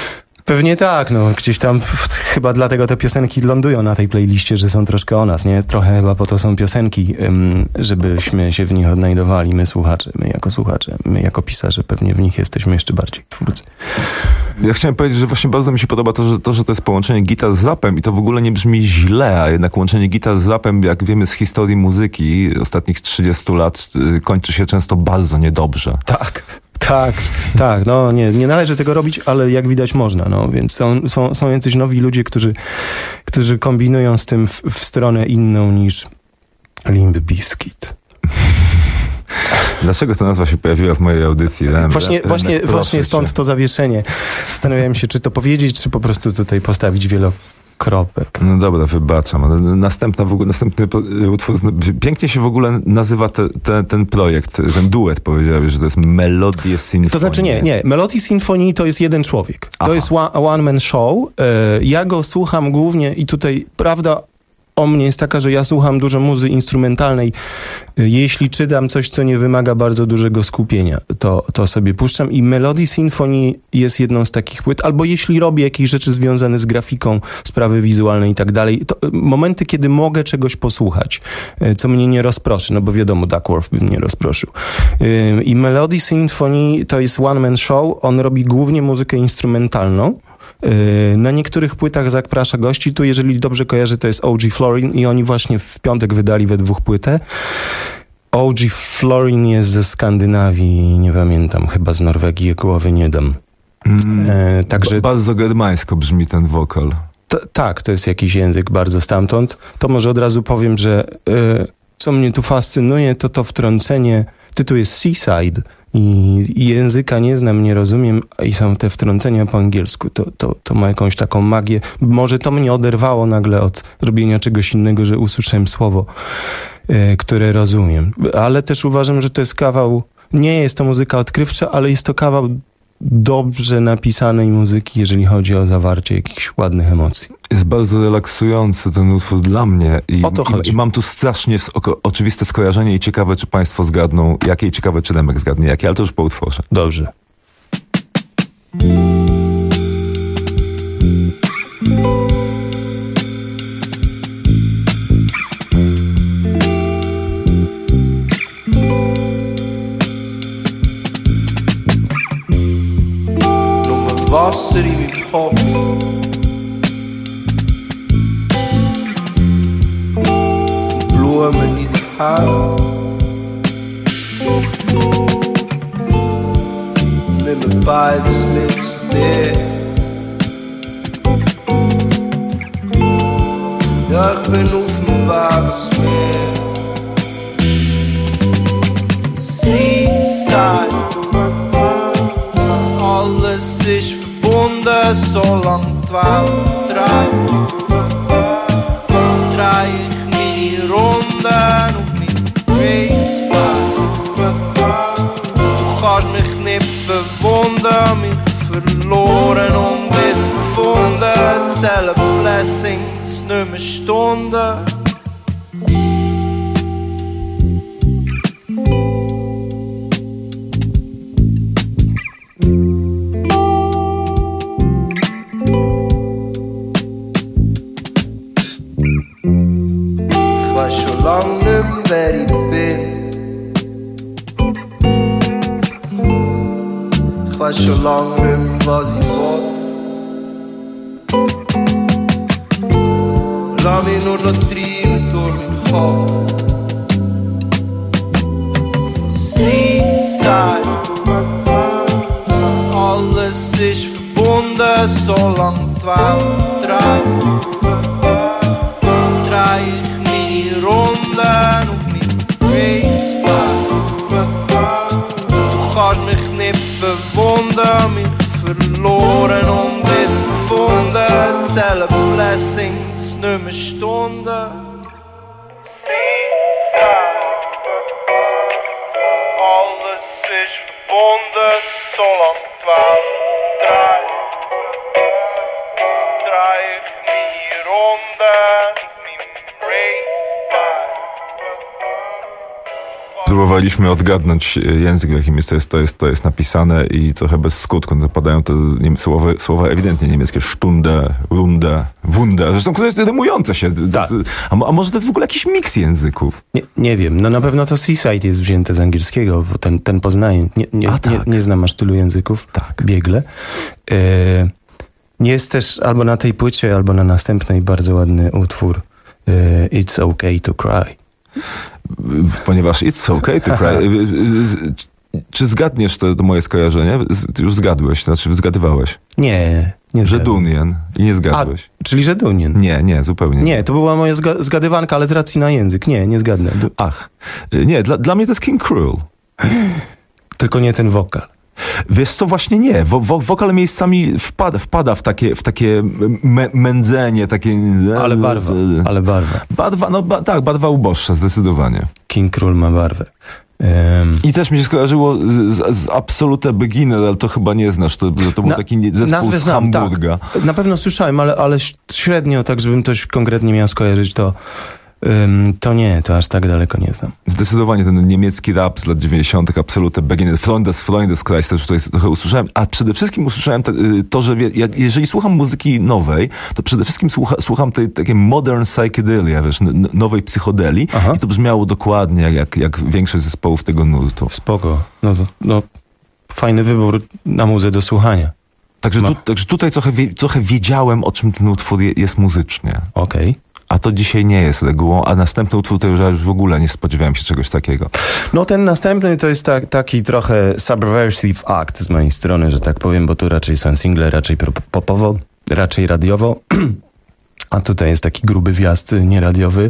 Speaker 4: Pewnie tak, no gdzieś tam chyba dlatego te piosenki lądują na tej playliście, że są troszkę o nas, nie? Trochę chyba po to są piosenki, żebyśmy się w nich odnajdowali, my słuchacze, my jako słuchacze, my jako pisarze, pewnie w nich jesteśmy jeszcze bardziej twórcy.
Speaker 1: Ja chciałem powiedzieć, że właśnie bardzo mi się podoba to, że to, że to jest połączenie gitar z rapem i to w ogóle nie brzmi źle, a jednak łączenie gitar z rapem, jak wiemy z historii muzyki ostatnich trzydziestu lat, kończy się często bardzo niedobrze.
Speaker 4: Tak. Tak, tak, no nie, nie należy tego robić, ale jak widać można, no więc są, są, są jacyś nowi ludzie, którzy, którzy kombinują z tym w, w stronę inną niż Limp Bizkit.
Speaker 1: Dlaczego ta nazwa się pojawiła w mojej audycji? Rem,
Speaker 4: właśnie
Speaker 1: rem,
Speaker 4: właśnie,
Speaker 1: rem,
Speaker 4: właśnie stąd to zawieszenie. Zastanawiałem się, czy to powiedzieć, czy po prostu tutaj postawić wielokropek.
Speaker 1: No dobra, wybaczam. Następna w ogóle, następny utwór, pięknie się w ogóle nazywa te, te, ten projekt, ten duet, powiedziałeś, że to jest Melodie Sinfonii.
Speaker 4: To znaczy nie, nie. Melodie Sinfonii to jest jeden człowiek. To
Speaker 1: Aha.
Speaker 4: jest one, one man show. Ja go słucham głównie i tutaj prawda o mnie jest taka, że ja słucham dużo muzy instrumentalnej. Jeśli czytam coś, co nie wymaga bardzo dużego skupienia, to, to sobie puszczam i Melodie Sinfonii jest jedną z takich płyt, albo jeśli robię jakieś rzeczy związane z grafiką, sprawy wizualne i tak dalej, to momenty, kiedy mogę czegoś posłuchać, co mnie nie rozproszy, no bo wiadomo, Duckworth by mnie rozproszył. I Melodie Sinfonii to jest one man show, on robi głównie muzykę instrumentalną. Na niektórych płytach zaprasza gości. Tu, jeżeli dobrze kojarzę, to jest O G Florin i oni właśnie w piątek wydali we dwóch płytę. O G Florin jest ze Skandynawii, nie pamiętam, chyba z Norwegii, głowy nie dam.
Speaker 1: Mm,
Speaker 4: e, także...
Speaker 1: Bardzo germańsko brzmi ten wokal.
Speaker 4: T- tak, to jest jakiś język bardzo stamtąd. To może od razu powiem, że e, co mnie tu fascynuje, to to wtrącenie. Tytuł jest Seaside. I, I języka nie znam, nie rozumiem i są te wtrącenia po angielsku. To, to, to ma jakąś taką magię. Może to mnie oderwało nagle od robienia czegoś innego, że usłyszałem słowo, e, które rozumiem. Ale też uważam, że to jest kawał, nie jest to muzyka odkrywcza, ale jest to kawał dobrze napisanej muzyki, jeżeli chodzi o zawarcie jakichś ładnych emocji.
Speaker 1: Jest bardzo relaksujący ten utwór dla mnie i,
Speaker 4: o to chodzi.
Speaker 1: i, i mam tu strasznie oko, oczywiste skojarzenie i ciekawe, czy państwo zgadną jakie i ciekawe, czy Remek zgadnie jakie, ale to już po utworze.
Speaker 4: Dobrze.
Speaker 10: Wasser in meinem Kopf. Und Blumen in der Haut. Nimm mir beides mit zu dir. Ja, ich bin auf dem Weg ins Meer. Seaside. Alles ist verbunden, solange die Welt dreht. Dreh ich meine Runden auf meinem Racebike. Du kannst mich nicht verwunden, mich verloren und wieder gefunden. Zählen Blessings, nicht mehr Stunden. Lang nicht mehr, wer ich bin. Ich weiß schon lang nicht mehr, was ich will. Lass mich nur noch treiben durch meinen Kopf. Seaside. Alles ist verbunden, solange die Welt dreht. Dreh ich meine Runden auf meinem Racebike. Du kannst mich nicht verwunden, mich verloren und wieder gefunden. Zählen Blessings, nicht mehr Stunden. Alles ist verbunden, solange die Welt dreht. Dreh ich meine Runden.
Speaker 1: Próbowaliśmy odgadnąć język, w jakim jest to jest, to jest, to jest napisane i trochę bez skutku. No, padają to nie, słowa, słowa ewidentnie niemieckie. Stunde, Runde, Wunde. Zresztą które jest rymujące się.
Speaker 4: Tak.
Speaker 1: A, a może to jest w ogóle jakiś miks języków?
Speaker 4: Nie, nie wiem. No na pewno to Seaside jest wzięte z angielskiego, bo ten, ten poznaje. Nie, nie,
Speaker 1: a, tak.
Speaker 4: nie, nie znam aż tylu języków.
Speaker 1: Tak.
Speaker 4: Biegle. E, jest też albo na tej płycie, albo na następnej bardzo ładny utwór e, It's Okay to Cry.
Speaker 1: Ponieważ It's Okay to Cry. Czy zgadniesz to, to moje skojarzenie? Ty już zgadłeś, znaczy zgadywałeś.
Speaker 4: Nie, nie
Speaker 1: zgadłem. Żedunien i nie zgadłeś.
Speaker 4: A, czyli Żedunien?
Speaker 1: Nie, nie, zupełnie nie.
Speaker 4: Nie, to była moja zga- zgadywanka, ale z racji na język. Nie, nie zgadnę.
Speaker 1: Ach, nie, dla, dla mnie to jest King Cruel.
Speaker 4: Tylko nie ten wokal.
Speaker 1: Wiesz co, właśnie nie. Wo, wo, wokal miejscami wpada, wpada w takie, w takie me, mędzenie, takie...
Speaker 4: Ale barwa, ale barwa.
Speaker 1: Barwa, no ba, tak, barwa uboższa, zdecydowanie.
Speaker 4: King Cruel ma barwę. Um,
Speaker 1: I też mi się skojarzyło z, z Absolute Beginner, ale to chyba nie znasz, to, to był
Speaker 4: na,
Speaker 1: taki zespół z
Speaker 4: znam,
Speaker 1: Hamburga.
Speaker 4: Tak. Na pewno słyszałem, ale, ale średnio, tak żebym coś konkretnie miał skojarzyć, to um, to nie, to aż tak daleko nie znam.
Speaker 1: Zdecydowanie ten niemiecki rap z lat dziewięćdziesiątych, Absolute Beginner, Freundes, Freundeskreis, też tutaj trochę usłyszałem, a przede wszystkim usłyszałem to, to że wie, jak, jeżeli słucham muzyki nowej, to przede wszystkim słucha, słucham tej takiej modern psychedelia, wiesz, n- nowej psychodelii. Aha. I to brzmiało dokładnie jak, jak większość zespołów tego nurtu.
Speaker 4: Spoko. No to, no, fajny wybór na muzę do słuchania.
Speaker 1: Także, tu, także tutaj trochę, wie, trochę wiedziałem, o czym ten utwór je, jest muzycznie.
Speaker 4: Okej. Okay.
Speaker 1: A to dzisiaj nie jest regułą, a następny utwór to już, już w ogóle nie spodziewałem się czegoś takiego.
Speaker 4: No ten następny to jest tak, taki trochę subversive act z mojej strony, że tak powiem, bo tu raczej są single, raczej popowo, raczej radiowo, a tutaj jest taki gruby wjazd nieradiowy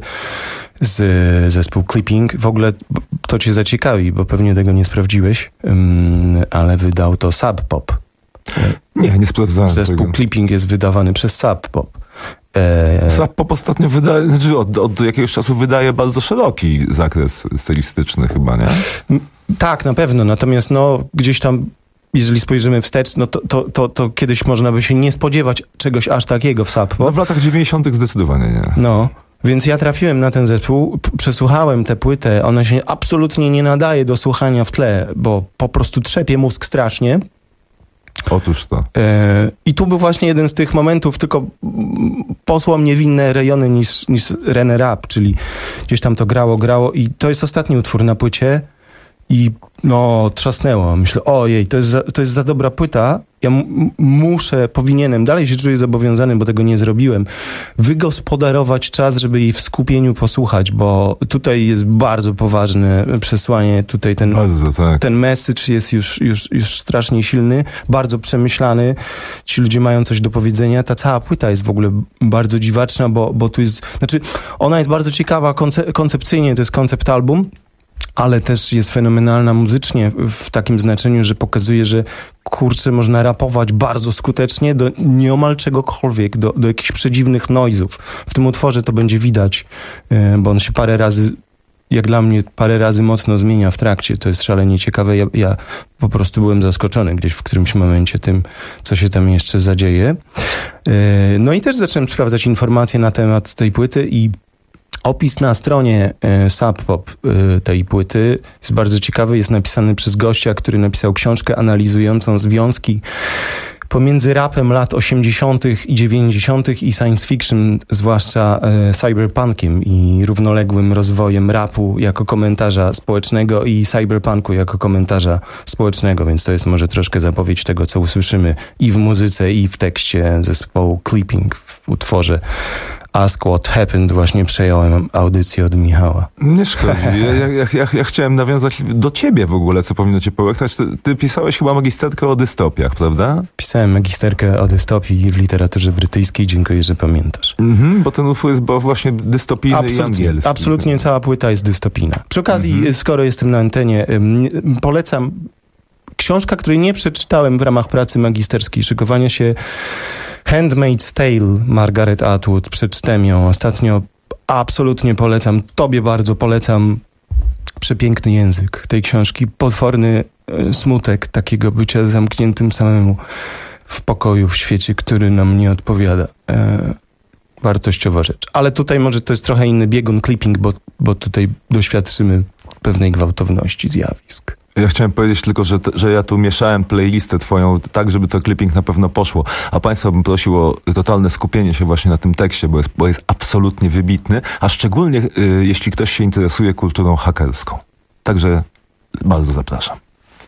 Speaker 4: z zespół Clipping. W ogóle to cię zaciekawi, bo pewnie tego nie sprawdziłeś, um, ale wydał to Sub Pop.
Speaker 1: Nie, nie sprawdzałem
Speaker 4: Zespół tego. Clipping jest wydawany przez Sub Pop.
Speaker 1: E... Sub Pop ostatnio wydaje, znaczy od, od jakiegoś czasu wydaje bardzo szeroki zakres stylistyczny chyba, nie?
Speaker 4: Tak, na pewno. Natomiast no gdzieś tam, jeżeli spojrzymy wstecz, no to, to, to, to kiedyś można by się nie spodziewać czegoś aż takiego w Sub Pop.
Speaker 1: No w latach dziewięćdziesiątych zdecydowanie nie.
Speaker 4: No. Więc ja trafiłem na ten zespół, p- przesłuchałem tę płytę, ona się absolutnie nie nadaje do słuchania w tle, bo po prostu trzepie mózg strasznie.
Speaker 1: Otóż to.
Speaker 4: E, I tu był właśnie jeden z tych momentów, tylko posłał mnie w inne rejony niż, niż René Rapp, czyli gdzieś tam to grało, grało i to jest ostatni utwór na płycie i no trzasnęło. Myślę, ojej, to jest za, to jest za dobra płyta, ja m- muszę, powinienem, dalej się czuję zobowiązany, bo tego nie zrobiłem, wygospodarować czas, żeby jej w skupieniu posłuchać, bo tutaj jest bardzo poważne przesłanie, tutaj ten,
Speaker 1: bardzo, tak.
Speaker 4: ten message jest już, już, już strasznie silny, bardzo przemyślany, ci ludzie mają coś do powiedzenia, ta cała płyta jest w ogóle bardzo dziwaczna, bo, bo tu jest, znaczy ona jest bardzo ciekawa konce- koncepcyjnie, to jest koncept album, ale też jest fenomenalna muzycznie w takim znaczeniu, że pokazuje, że kurczę, można rapować bardzo skutecznie do nieomal czegokolwiek, do, do jakichś przedziwnych noizów. W tym utworze to będzie widać, bo on się parę razy, jak dla mnie, parę razy mocno zmienia w trakcie. To jest szalenie ciekawe. Ja, ja po prostu byłem zaskoczony gdzieś w którymś momencie tym, co się tam jeszcze zadzieje. No i też zacząłem sprawdzać informacje na temat tej płyty i opis na stronie e, Sub Pop e, tej płyty jest bardzo ciekawy. Jest napisany przez gościa, który napisał książkę analizującą związki pomiędzy rapem lat osiemdziesiątych i dziewięćdziesiątych i science fiction, zwłaszcza e, cyberpunkiem i równoległym rozwojem rapu jako komentarza społecznego i cyberpunku jako komentarza społecznego, więc to jest może troszkę zapowiedź tego, co usłyszymy i w muzyce, i w tekście zespołu Clipping w utworze Ask What Happened. Właśnie przejąłem audycję od Michała.
Speaker 1: Nie szkodzi. Ja, ja, ja, ja chciałem nawiązać do ciebie w ogóle, co powinno cię połechtać. Ty, ty pisałeś chyba magisterkę o dystopiach, prawda?
Speaker 4: Pisałem magisterkę o dystopii w literaturze brytyjskiej. Dziękuję, że pamiętasz.
Speaker 1: Mhm, bo ten utwór jest właśnie dystopijny absolutnie, i angielski.
Speaker 4: Absolutnie cała płyta jest dystopijna. Przy okazji, mhm. skoro jestem na antenie, polecam książka, której nie przeczytałem w ramach pracy magisterskiej, szykowania się Handmaid's Tale, Margaret Atwood. Przeczytałem ją ostatnio. Absolutnie polecam. Tobie bardzo polecam. Przepiękny język tej książki. Potworny e, smutek takiego bycia zamkniętym samemu w pokoju, w świecie, który nam nie odpowiada. E, wartościowa rzecz. Ale tutaj może to jest trochę inny biegun, clipping, bo, bo tutaj doświadczymy pewnej gwałtowności zjawisk.
Speaker 1: Ja chciałem powiedzieć tylko, że, że ja tu mieszałem playlistę twoją tak, żeby to clipping na pewno poszło. A państwa bym prosił o totalne skupienie się właśnie na tym tekście, bo jest, bo jest absolutnie wybitny, a szczególnie y, jeśli ktoś się interesuje kulturą hakerską. Także bardzo zapraszam.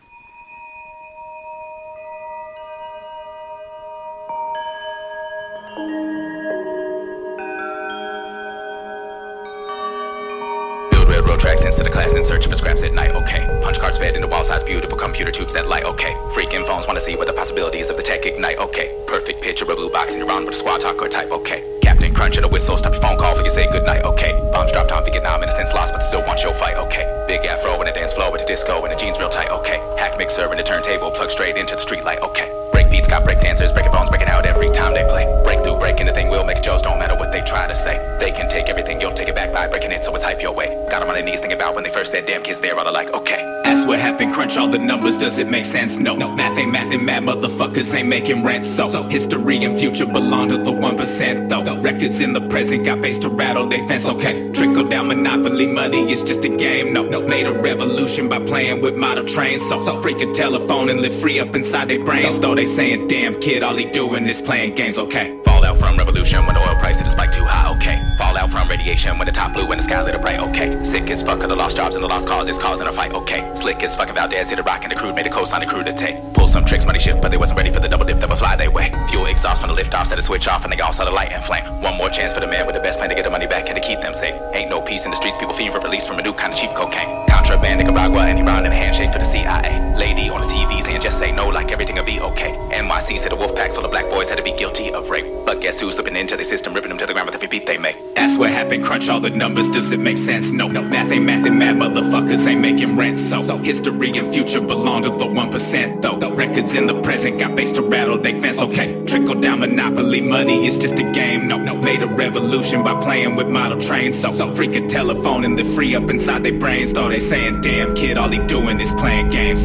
Speaker 3: Tracks into the class in search of scraps at night, okay. Punch cards fed into wall-sized beautiful computer tubes that light, okay. Freaking phones wanna see what the possibilities of the tech ignite, okay. Perfect picture of a blue box and you're on with a squad talk or type, okay. Captain Crunch and a whistle, stop your phone call for you say goodnight, okay. Bombs dropped on Vietnam, innocence lost, but still want your fight, okay. Big afro and a dance floor with a disco and the jeans real tight, okay. Hack mixer and a turntable plugged straight into the street light, okay. Break beats got break dancers, breaking bones, breaking out every time they play. Breakthrough, breaking the thing will make Joe's, no matter what they try to say. They can take everything, you'll take it back by breaking it, so it's hype your way. Got them on their knees thinking about when they first that damn kids there, all are like, okay. Ask what happened, crunch all the numbers, does it make sense? No, no, math ain't math and mad motherfuckers ain't making rent. So, so history and future belong to the one percent though. Records in the present got bass to rattle they fence, okay. Trickle down monopoly money, it's just a game, no, no. Made a revolution by playing with model trains. So, so freak a telephone and live free up inside their brains. Though they saying, damn kid, all he doing is playing games, okay. Fallout from revolution when the oil price is spiked too high, okay. Fallout from radiation when the top blue and the sky lit up bright, okay. Sick as fuck of the lost jobs and the lost causes causing a fight, okay. Slick as fucking Valdez did a rock and the crude made a coast on the crew to take. Pull some tricks, money shit, but they wasn't ready for the double dip that would fly their way. Fuel exhaust from the lift off, set a switch off and they all saw the light and flame. One more chance for the man with the best plan to get the money back and to keep them safe. Ain't no peace in the streets, people fiend for release from a new kind of cheap cocaine. Contraband, Nicaragua, and Iran in a handshake for the C I A. Lady on the T V saying just say no like everything will be okay. N Y C said a wolf pack full of black boys had to be guilty of rape. But guess who's slipping into the system, ripping them to the ground with every beat they make. That's what happened, crunch all the numbers, does it make sense? No, no, math ain't math and mad motherfuckers ain't making rent. So, so history and future belong to the one percent though. The records in the present got bass to rattle they fence, okay. Trickle down monopoly money, it's just a game, no, no. Made a revolution by playing with model trains. So, so freak a telephone and live free up inside their brains. Though they saying, damn kid, all he doing is playing games.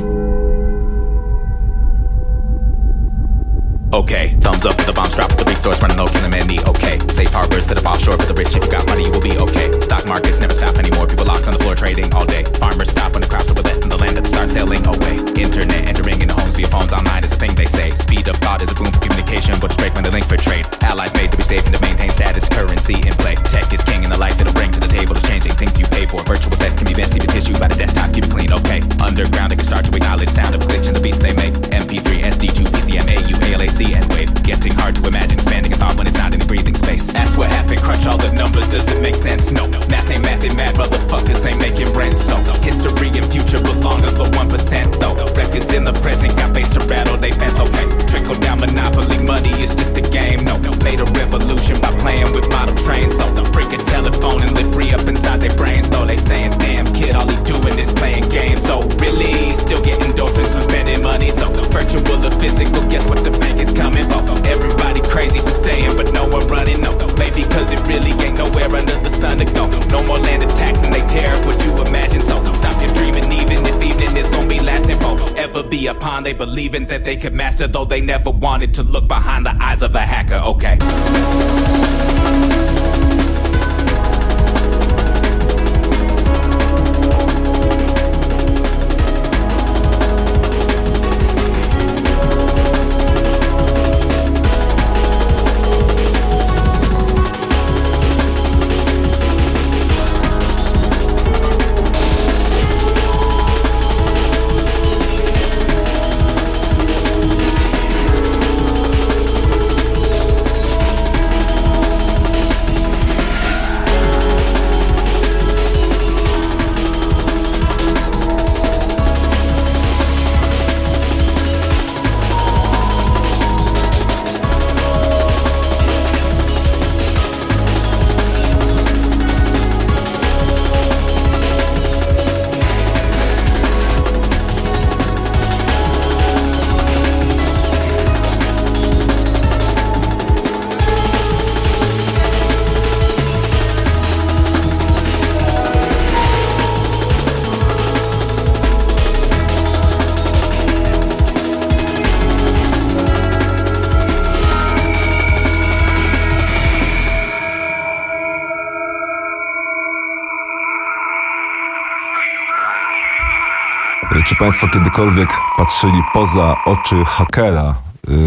Speaker 3: Okay, thumbs up for the bombs drop, the resource running low, killing man need, okay. Safe harbors that are offshore for the rich, if you got money you will be okay. Stock markets never stop anymore, people locked on the floor trading all day. Farmers stop when the crops are less than the land that they start selling away. Internet entering into homes via phones online is a thing they say. Speed of thought is a boom for communication, but it's break when the link for trade. Allies made to be safe and to maintain status, currency in play. Tech is king and the life it'll bring to the table is changing things you pay for. Virtual sex can be best, even tissue by the desktop, keep it clean, okay. Underground they can start to acknowledge sound of glitch in the beats they make. M P three, S D two, P C M, A U, A L A C, and wave. Getting hard to imagine expanding a thought when it's not any breathing space. Ask what happened, crunch all the numbers, does it make sense? No, no. Math ain't math and mad motherfuckers ain't making rent. So, so history and future belong to the one percent though. Records in the present got bass to rattle they fence, okay. Trickle down monopoly money, it's just a game, no, no. Made a revolution by playing with model trains. So, so freak a telephone and live free up inside their brains. Though they saying, damn kid, all he doing is playing games. So really, still getting endorphins from spending money. So, so virtual or physical, guess what the bank is coming for? Everybody crazy for staying, but no one running, no, no. Maybe cause it really ain't nowhere under the sun to go. No more land attacks and they tear up what you imagine. So, so stop your dreaming, even if evening is gonna be lasting. Won't ever be upon they believing that they could master, though they never wanted to look behind the eyes of a hacker, okay.
Speaker 1: Czy państwo kiedykolwiek patrzyli poza oczy hakera?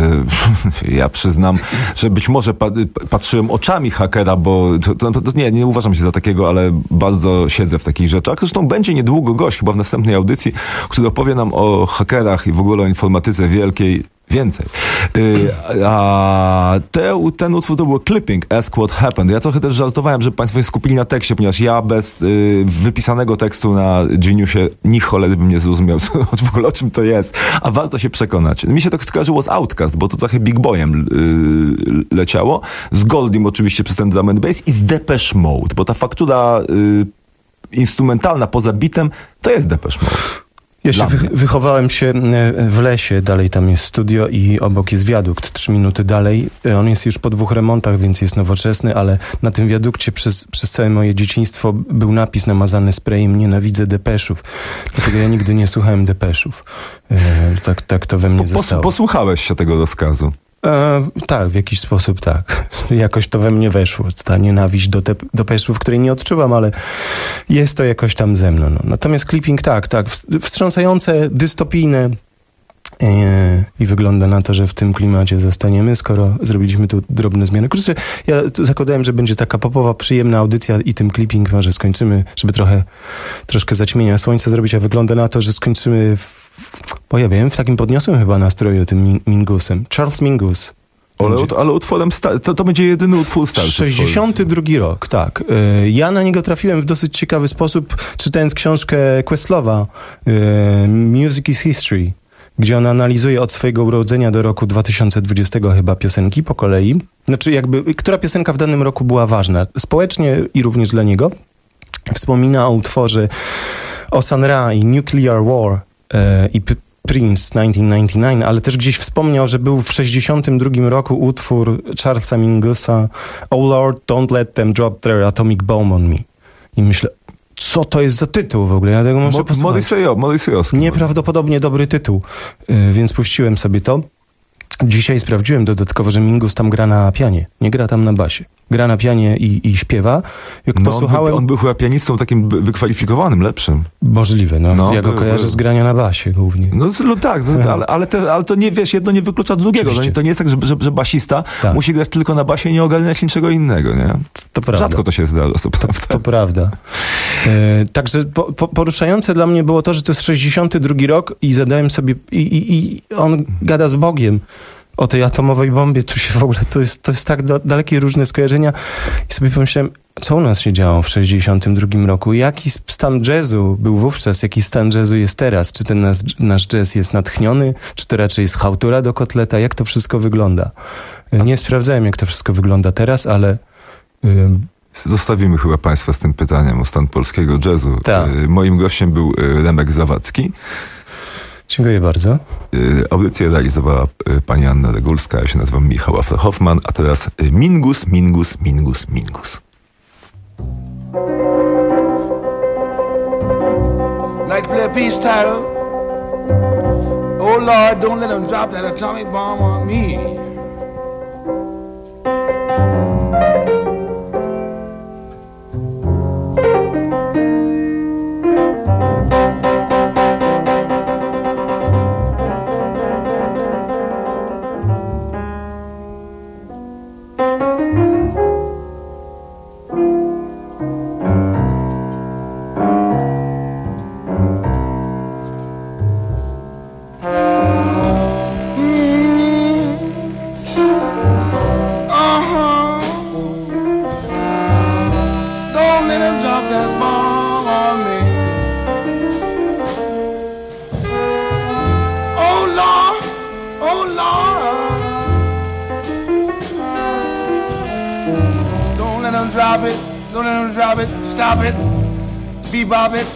Speaker 1: Ja przyznam, że być może patrzyłem oczami hakera, bo to, to, to nie, nie uważam się za takiego, ale bardzo siedzę w takich rzeczach. Zresztą będzie niedługo gość, chyba w następnej audycji, który opowie nam o hakerach i w ogóle o informatyce wielkiej. Więcej. Yy, a te, ten utwór to był Clipping, Ask What Happened. Ja trochę też żartowałem, żeby państwo się skupili na tekście, ponieważ ja bez yy, wypisanego tekstu na Geniusie ni cholery bym nie zrozumiał w ogóle o czym to jest. A warto się przekonać. Mi się to skojarzyło z Outkast, bo to trochę Big Boyem yy, leciało. Z Goldim oczywiście przez ten drum and bass i z Depeche Mode, bo ta faktura yy, instrumentalna poza bitem to jest Depeche Mode.
Speaker 4: Ja się wy- wychowałem się w lesie, dalej tam jest studio i obok jest wiadukt, trzy minuty dalej. On jest już po dwóch remontach, więc jest nowoczesny, ale na tym wiadukcie przez, przez całe moje dzieciństwo był napis namazany sprayem "Nienawidzę depeszów". Dlatego ja nigdy nie słuchałem depeszów. E, tak, tak to we mnie
Speaker 1: po,
Speaker 4: zostało.
Speaker 1: Posłuchałeś się tego rozkazu?
Speaker 4: E, tak, w jakiś sposób tak. Jakoś to we mnie weszło. Ta nienawiść do, te, do peszów, której nie odczuwam, ale jest to jakoś tam ze mną. No. Natomiast Clipping tak, tak. Wstrząsające, dystopijne e, i wygląda na to, że w tym klimacie zostaniemy, skoro zrobiliśmy tu drobne zmiany. Kurczę, ja zakładałem, że będzie taka popowa, przyjemna audycja i tym Clipping może skończymy, żeby trochę troszkę zaćmienia słońca zrobić, a wygląda na to, że skończymy w Bo ja wiem, w takim podniosłym chyba nastroju tym Mingusem. Charles Mingus.
Speaker 1: Ale, ale utworem sta- to, to będzie jedyny utwór starszy.
Speaker 4: sześćdziesiąty drugi rok, tak. Ja na niego trafiłem w dosyć ciekawy sposób, czytając książkę Questlowa Music is History, gdzie on analizuje od swojego urodzenia do roku dwa tysiące dwudziestego chyba piosenki po kolei. Znaczy jakby, która piosenka w danym roku była ważna społecznie i również dla niego. Wspomina o utworze o Sun Ra i Nuclear War i P- Prince tysiąc dziewięćset dziewięćdziesiąt dziewięć, ale też gdzieś wspomniał, że był w sześćdziesiątym drugim roku utwór Charlesa Mingusa "Oh Lord, don't let them drop their atomic bomb on me". I myślę, co to jest za tytuł w ogóle? Ja tego muszę posłuchać.
Speaker 1: Morriseyowski.
Speaker 4: Nieprawdopodobnie dobry tytuł, więc puściłem sobie to. Dzisiaj sprawdziłem dodatkowo, że Mingus tam gra na pianie, nie gra tam na basie. Gra na pianie i, i śpiewa. Jak
Speaker 1: no,
Speaker 4: posłuchałem...
Speaker 1: on, był, on był chyba pianistą takim wykwalifikowanym, lepszym.
Speaker 4: Możliwe, no. no ja go
Speaker 1: był,
Speaker 4: kojarzę
Speaker 1: był.
Speaker 4: z grania na basie głównie.
Speaker 1: No tak, no, ale, ale, te, ale to nie, wiesz, jedno nie wyklucza drugiego. No, to nie jest tak, że, że, że basista tak. musi grać tylko na basie i nie ogarniać niczego innego, nie?
Speaker 4: To prawda.
Speaker 1: Rzadko to się zdarza, to prawda.
Speaker 4: To, to prawda. E, także po, po, poruszające dla mnie było to, że to jest sześćdziesiąty drugi rok i zadałem sobie... I, i, i on gada z Bogiem o tej atomowej bombie, tu się w ogóle, to jest, to jest tak da, dalekie różne skojarzenia i sobie pomyślałem, co u nas się działo w sześćdziesiątym drugim roku, jaki stan jazzu był wówczas, jaki stan jazzu jest teraz, czy ten nasz, nasz jazz jest natchniony, czy to raczej jest chałtura do kotleta, jak to wszystko wygląda. Nie sprawdzałem, jak to wszystko wygląda teraz, ale... Yy,
Speaker 1: Zostawimy chyba państwa z tym pytaniem o stan polskiego jazzu.
Speaker 4: Tak.
Speaker 1: Yy, moim gościem był yy, Remek Zawadzki.
Speaker 4: Dziękuję bardzo.
Speaker 1: Audycję realizowała pani Anna Regulska, ja się nazywam Michał Afro-Hoffman, a teraz Mingus, Mingus, Mingus, Mingus.
Speaker 10: Like to play a piece title, "Oh Lord, don't let them drop that atomic bomb on me." Drop it, don't let them drop it, stop it, bebop it.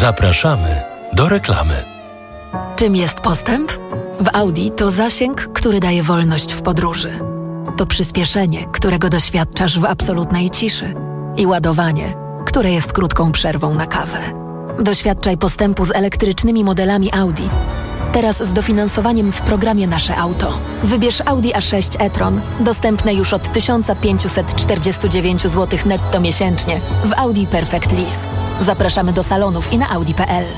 Speaker 2: Zapraszamy do reklamy.
Speaker 19: Czym jest postęp? W Audi to zasięg, który daje wolność w podróży. To przyspieszenie, którego doświadczasz w absolutnej ciszy. I ładowanie, które jest krótką przerwą na kawę. Doświadczaj postępu z elektrycznymi modelami Audi. Teraz z dofinansowaniem w programie Nasze Auto. Wybierz Audi A sześć e-tron, dostępne już od tysiąc pięćset czterdzieści dziewięć złotych netto miesięcznie w Audi Perfect Lease. Zapraszamy do salonów i na audi kropka p l.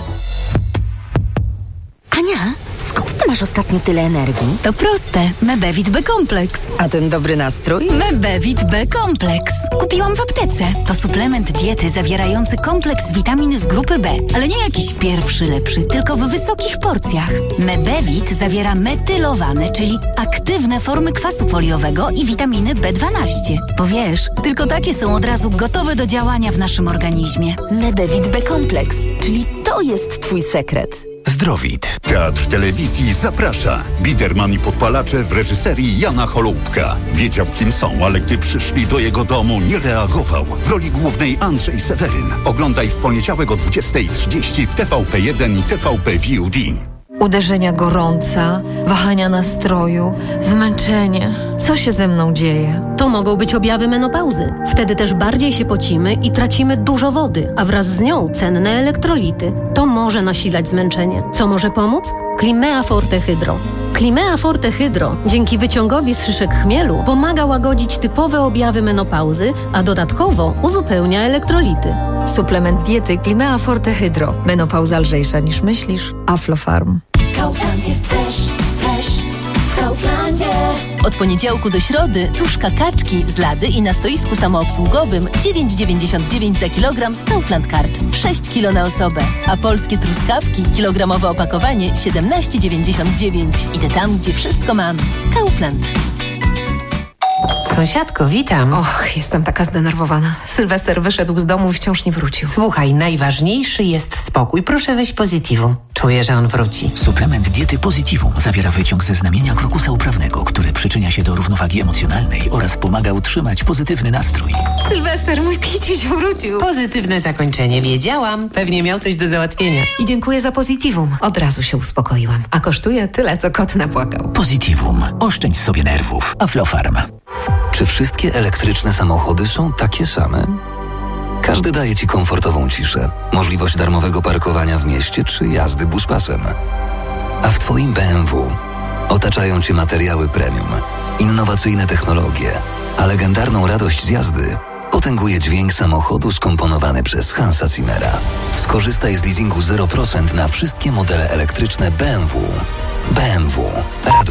Speaker 5: Ania, skąd ty masz ostatnio tyle energii?
Speaker 11: To proste. Mebevit B-kompleks.
Speaker 5: A ten dobry nastrój?
Speaker 11: Mebevit B-kompleks. Kupiłam w aptece. To suplement diety zawierający kompleks witamin z grupy B. Ale nie jakiś pierwszy lepszy, tylko w wysokich porcjach. Mebevit zawiera metylowane, czyli aktywne formy kwasu foliowego i witaminy B dwanaście. Bo wiesz, tylko takie są od razu gotowe do działania w naszym organizmie.
Speaker 5: Mebevit B-kompleks, czyli to jest twój sekret.
Speaker 12: Zdrowit. Teatr Telewizji zaprasza. Biderman i podpalacze w reżyserii Jana Holoubka. Wiedział, kim są, ale gdy przyszli do jego domu, nie reagował. W roli głównej Andrzej Seweryn. Oglądaj w poniedziałek o dwudziestej trzydzieści w T V P jeden i T V P V O D.
Speaker 13: Uderzenia gorąca, wahania nastroju, zmęczenie. Co się ze mną dzieje?
Speaker 14: To mogą być objawy menopauzy. Wtedy też bardziej się pocimy i tracimy dużo wody, a wraz z nią cenne elektrolity. To może nasilać zmęczenie. Co może pomóc? Climea Forte Hydro. Climea Forte Hydro dzięki wyciągowi z szyszek chmielu pomaga łagodzić typowe objawy menopauzy, a dodatkowo uzupełnia elektrolity.
Speaker 13: Suplement diety Climea Forte Hydro. Menopauza lżejsza niż myślisz. Aflofarm.
Speaker 15: Kaufland jest fresh, fresh w Kauflandzie.
Speaker 16: Od poniedziałku do środy tuszka kaczki z lady i na stoisku samoobsługowym dziewięć dziewięćdziesiąt dziewięć za kilogram z Kaufland Card. sześć kilo na osobę. A polskie truskawki, kilogramowe opakowanie siedemnaście dziewięćdziesiąt dziewięć. Idę tam, gdzie wszystko mam. Kaufland.
Speaker 28: Sąsiadko, witam.
Speaker 15: Och, jestem taka zdenerwowana. Sylwester wyszedł z domu i wciąż nie wrócił.
Speaker 28: Słuchaj, najważniejszy jest spokój. Proszę weź Positivum. Czuję, że on wróci.
Speaker 29: Suplement diety Positivum zawiera wyciąg ze znamienia krokusa uprawnego, który przyczynia się do równowagi emocjonalnej oraz pomaga utrzymać pozytywny nastrój.
Speaker 15: Sylwester, mój kiciuś wrócił.
Speaker 28: Pozytywne zakończenie, wiedziałam. Pewnie miał coś do załatwienia.
Speaker 15: I dziękuję za Positivum. Od razu się uspokoiłam. A kosztuje tyle, co kot napłakał.
Speaker 29: Positivum. Oszczędź sobie nerwów. Aflofarm.
Speaker 30: Czy wszystkie elektryczne samochody są takie same? Każdy daje Ci komfortową ciszę, możliwość darmowego parkowania w mieście czy jazdy buspasem. A w Twoim B M W otaczają Cię materiały premium, innowacyjne technologie, a legendarną radość z jazdy potęguje dźwięk samochodu skomponowany przez Hansa Zimmera. Skorzystaj z leasingu zero procent na wszystkie modele elektryczne B M W. B M W. Raduj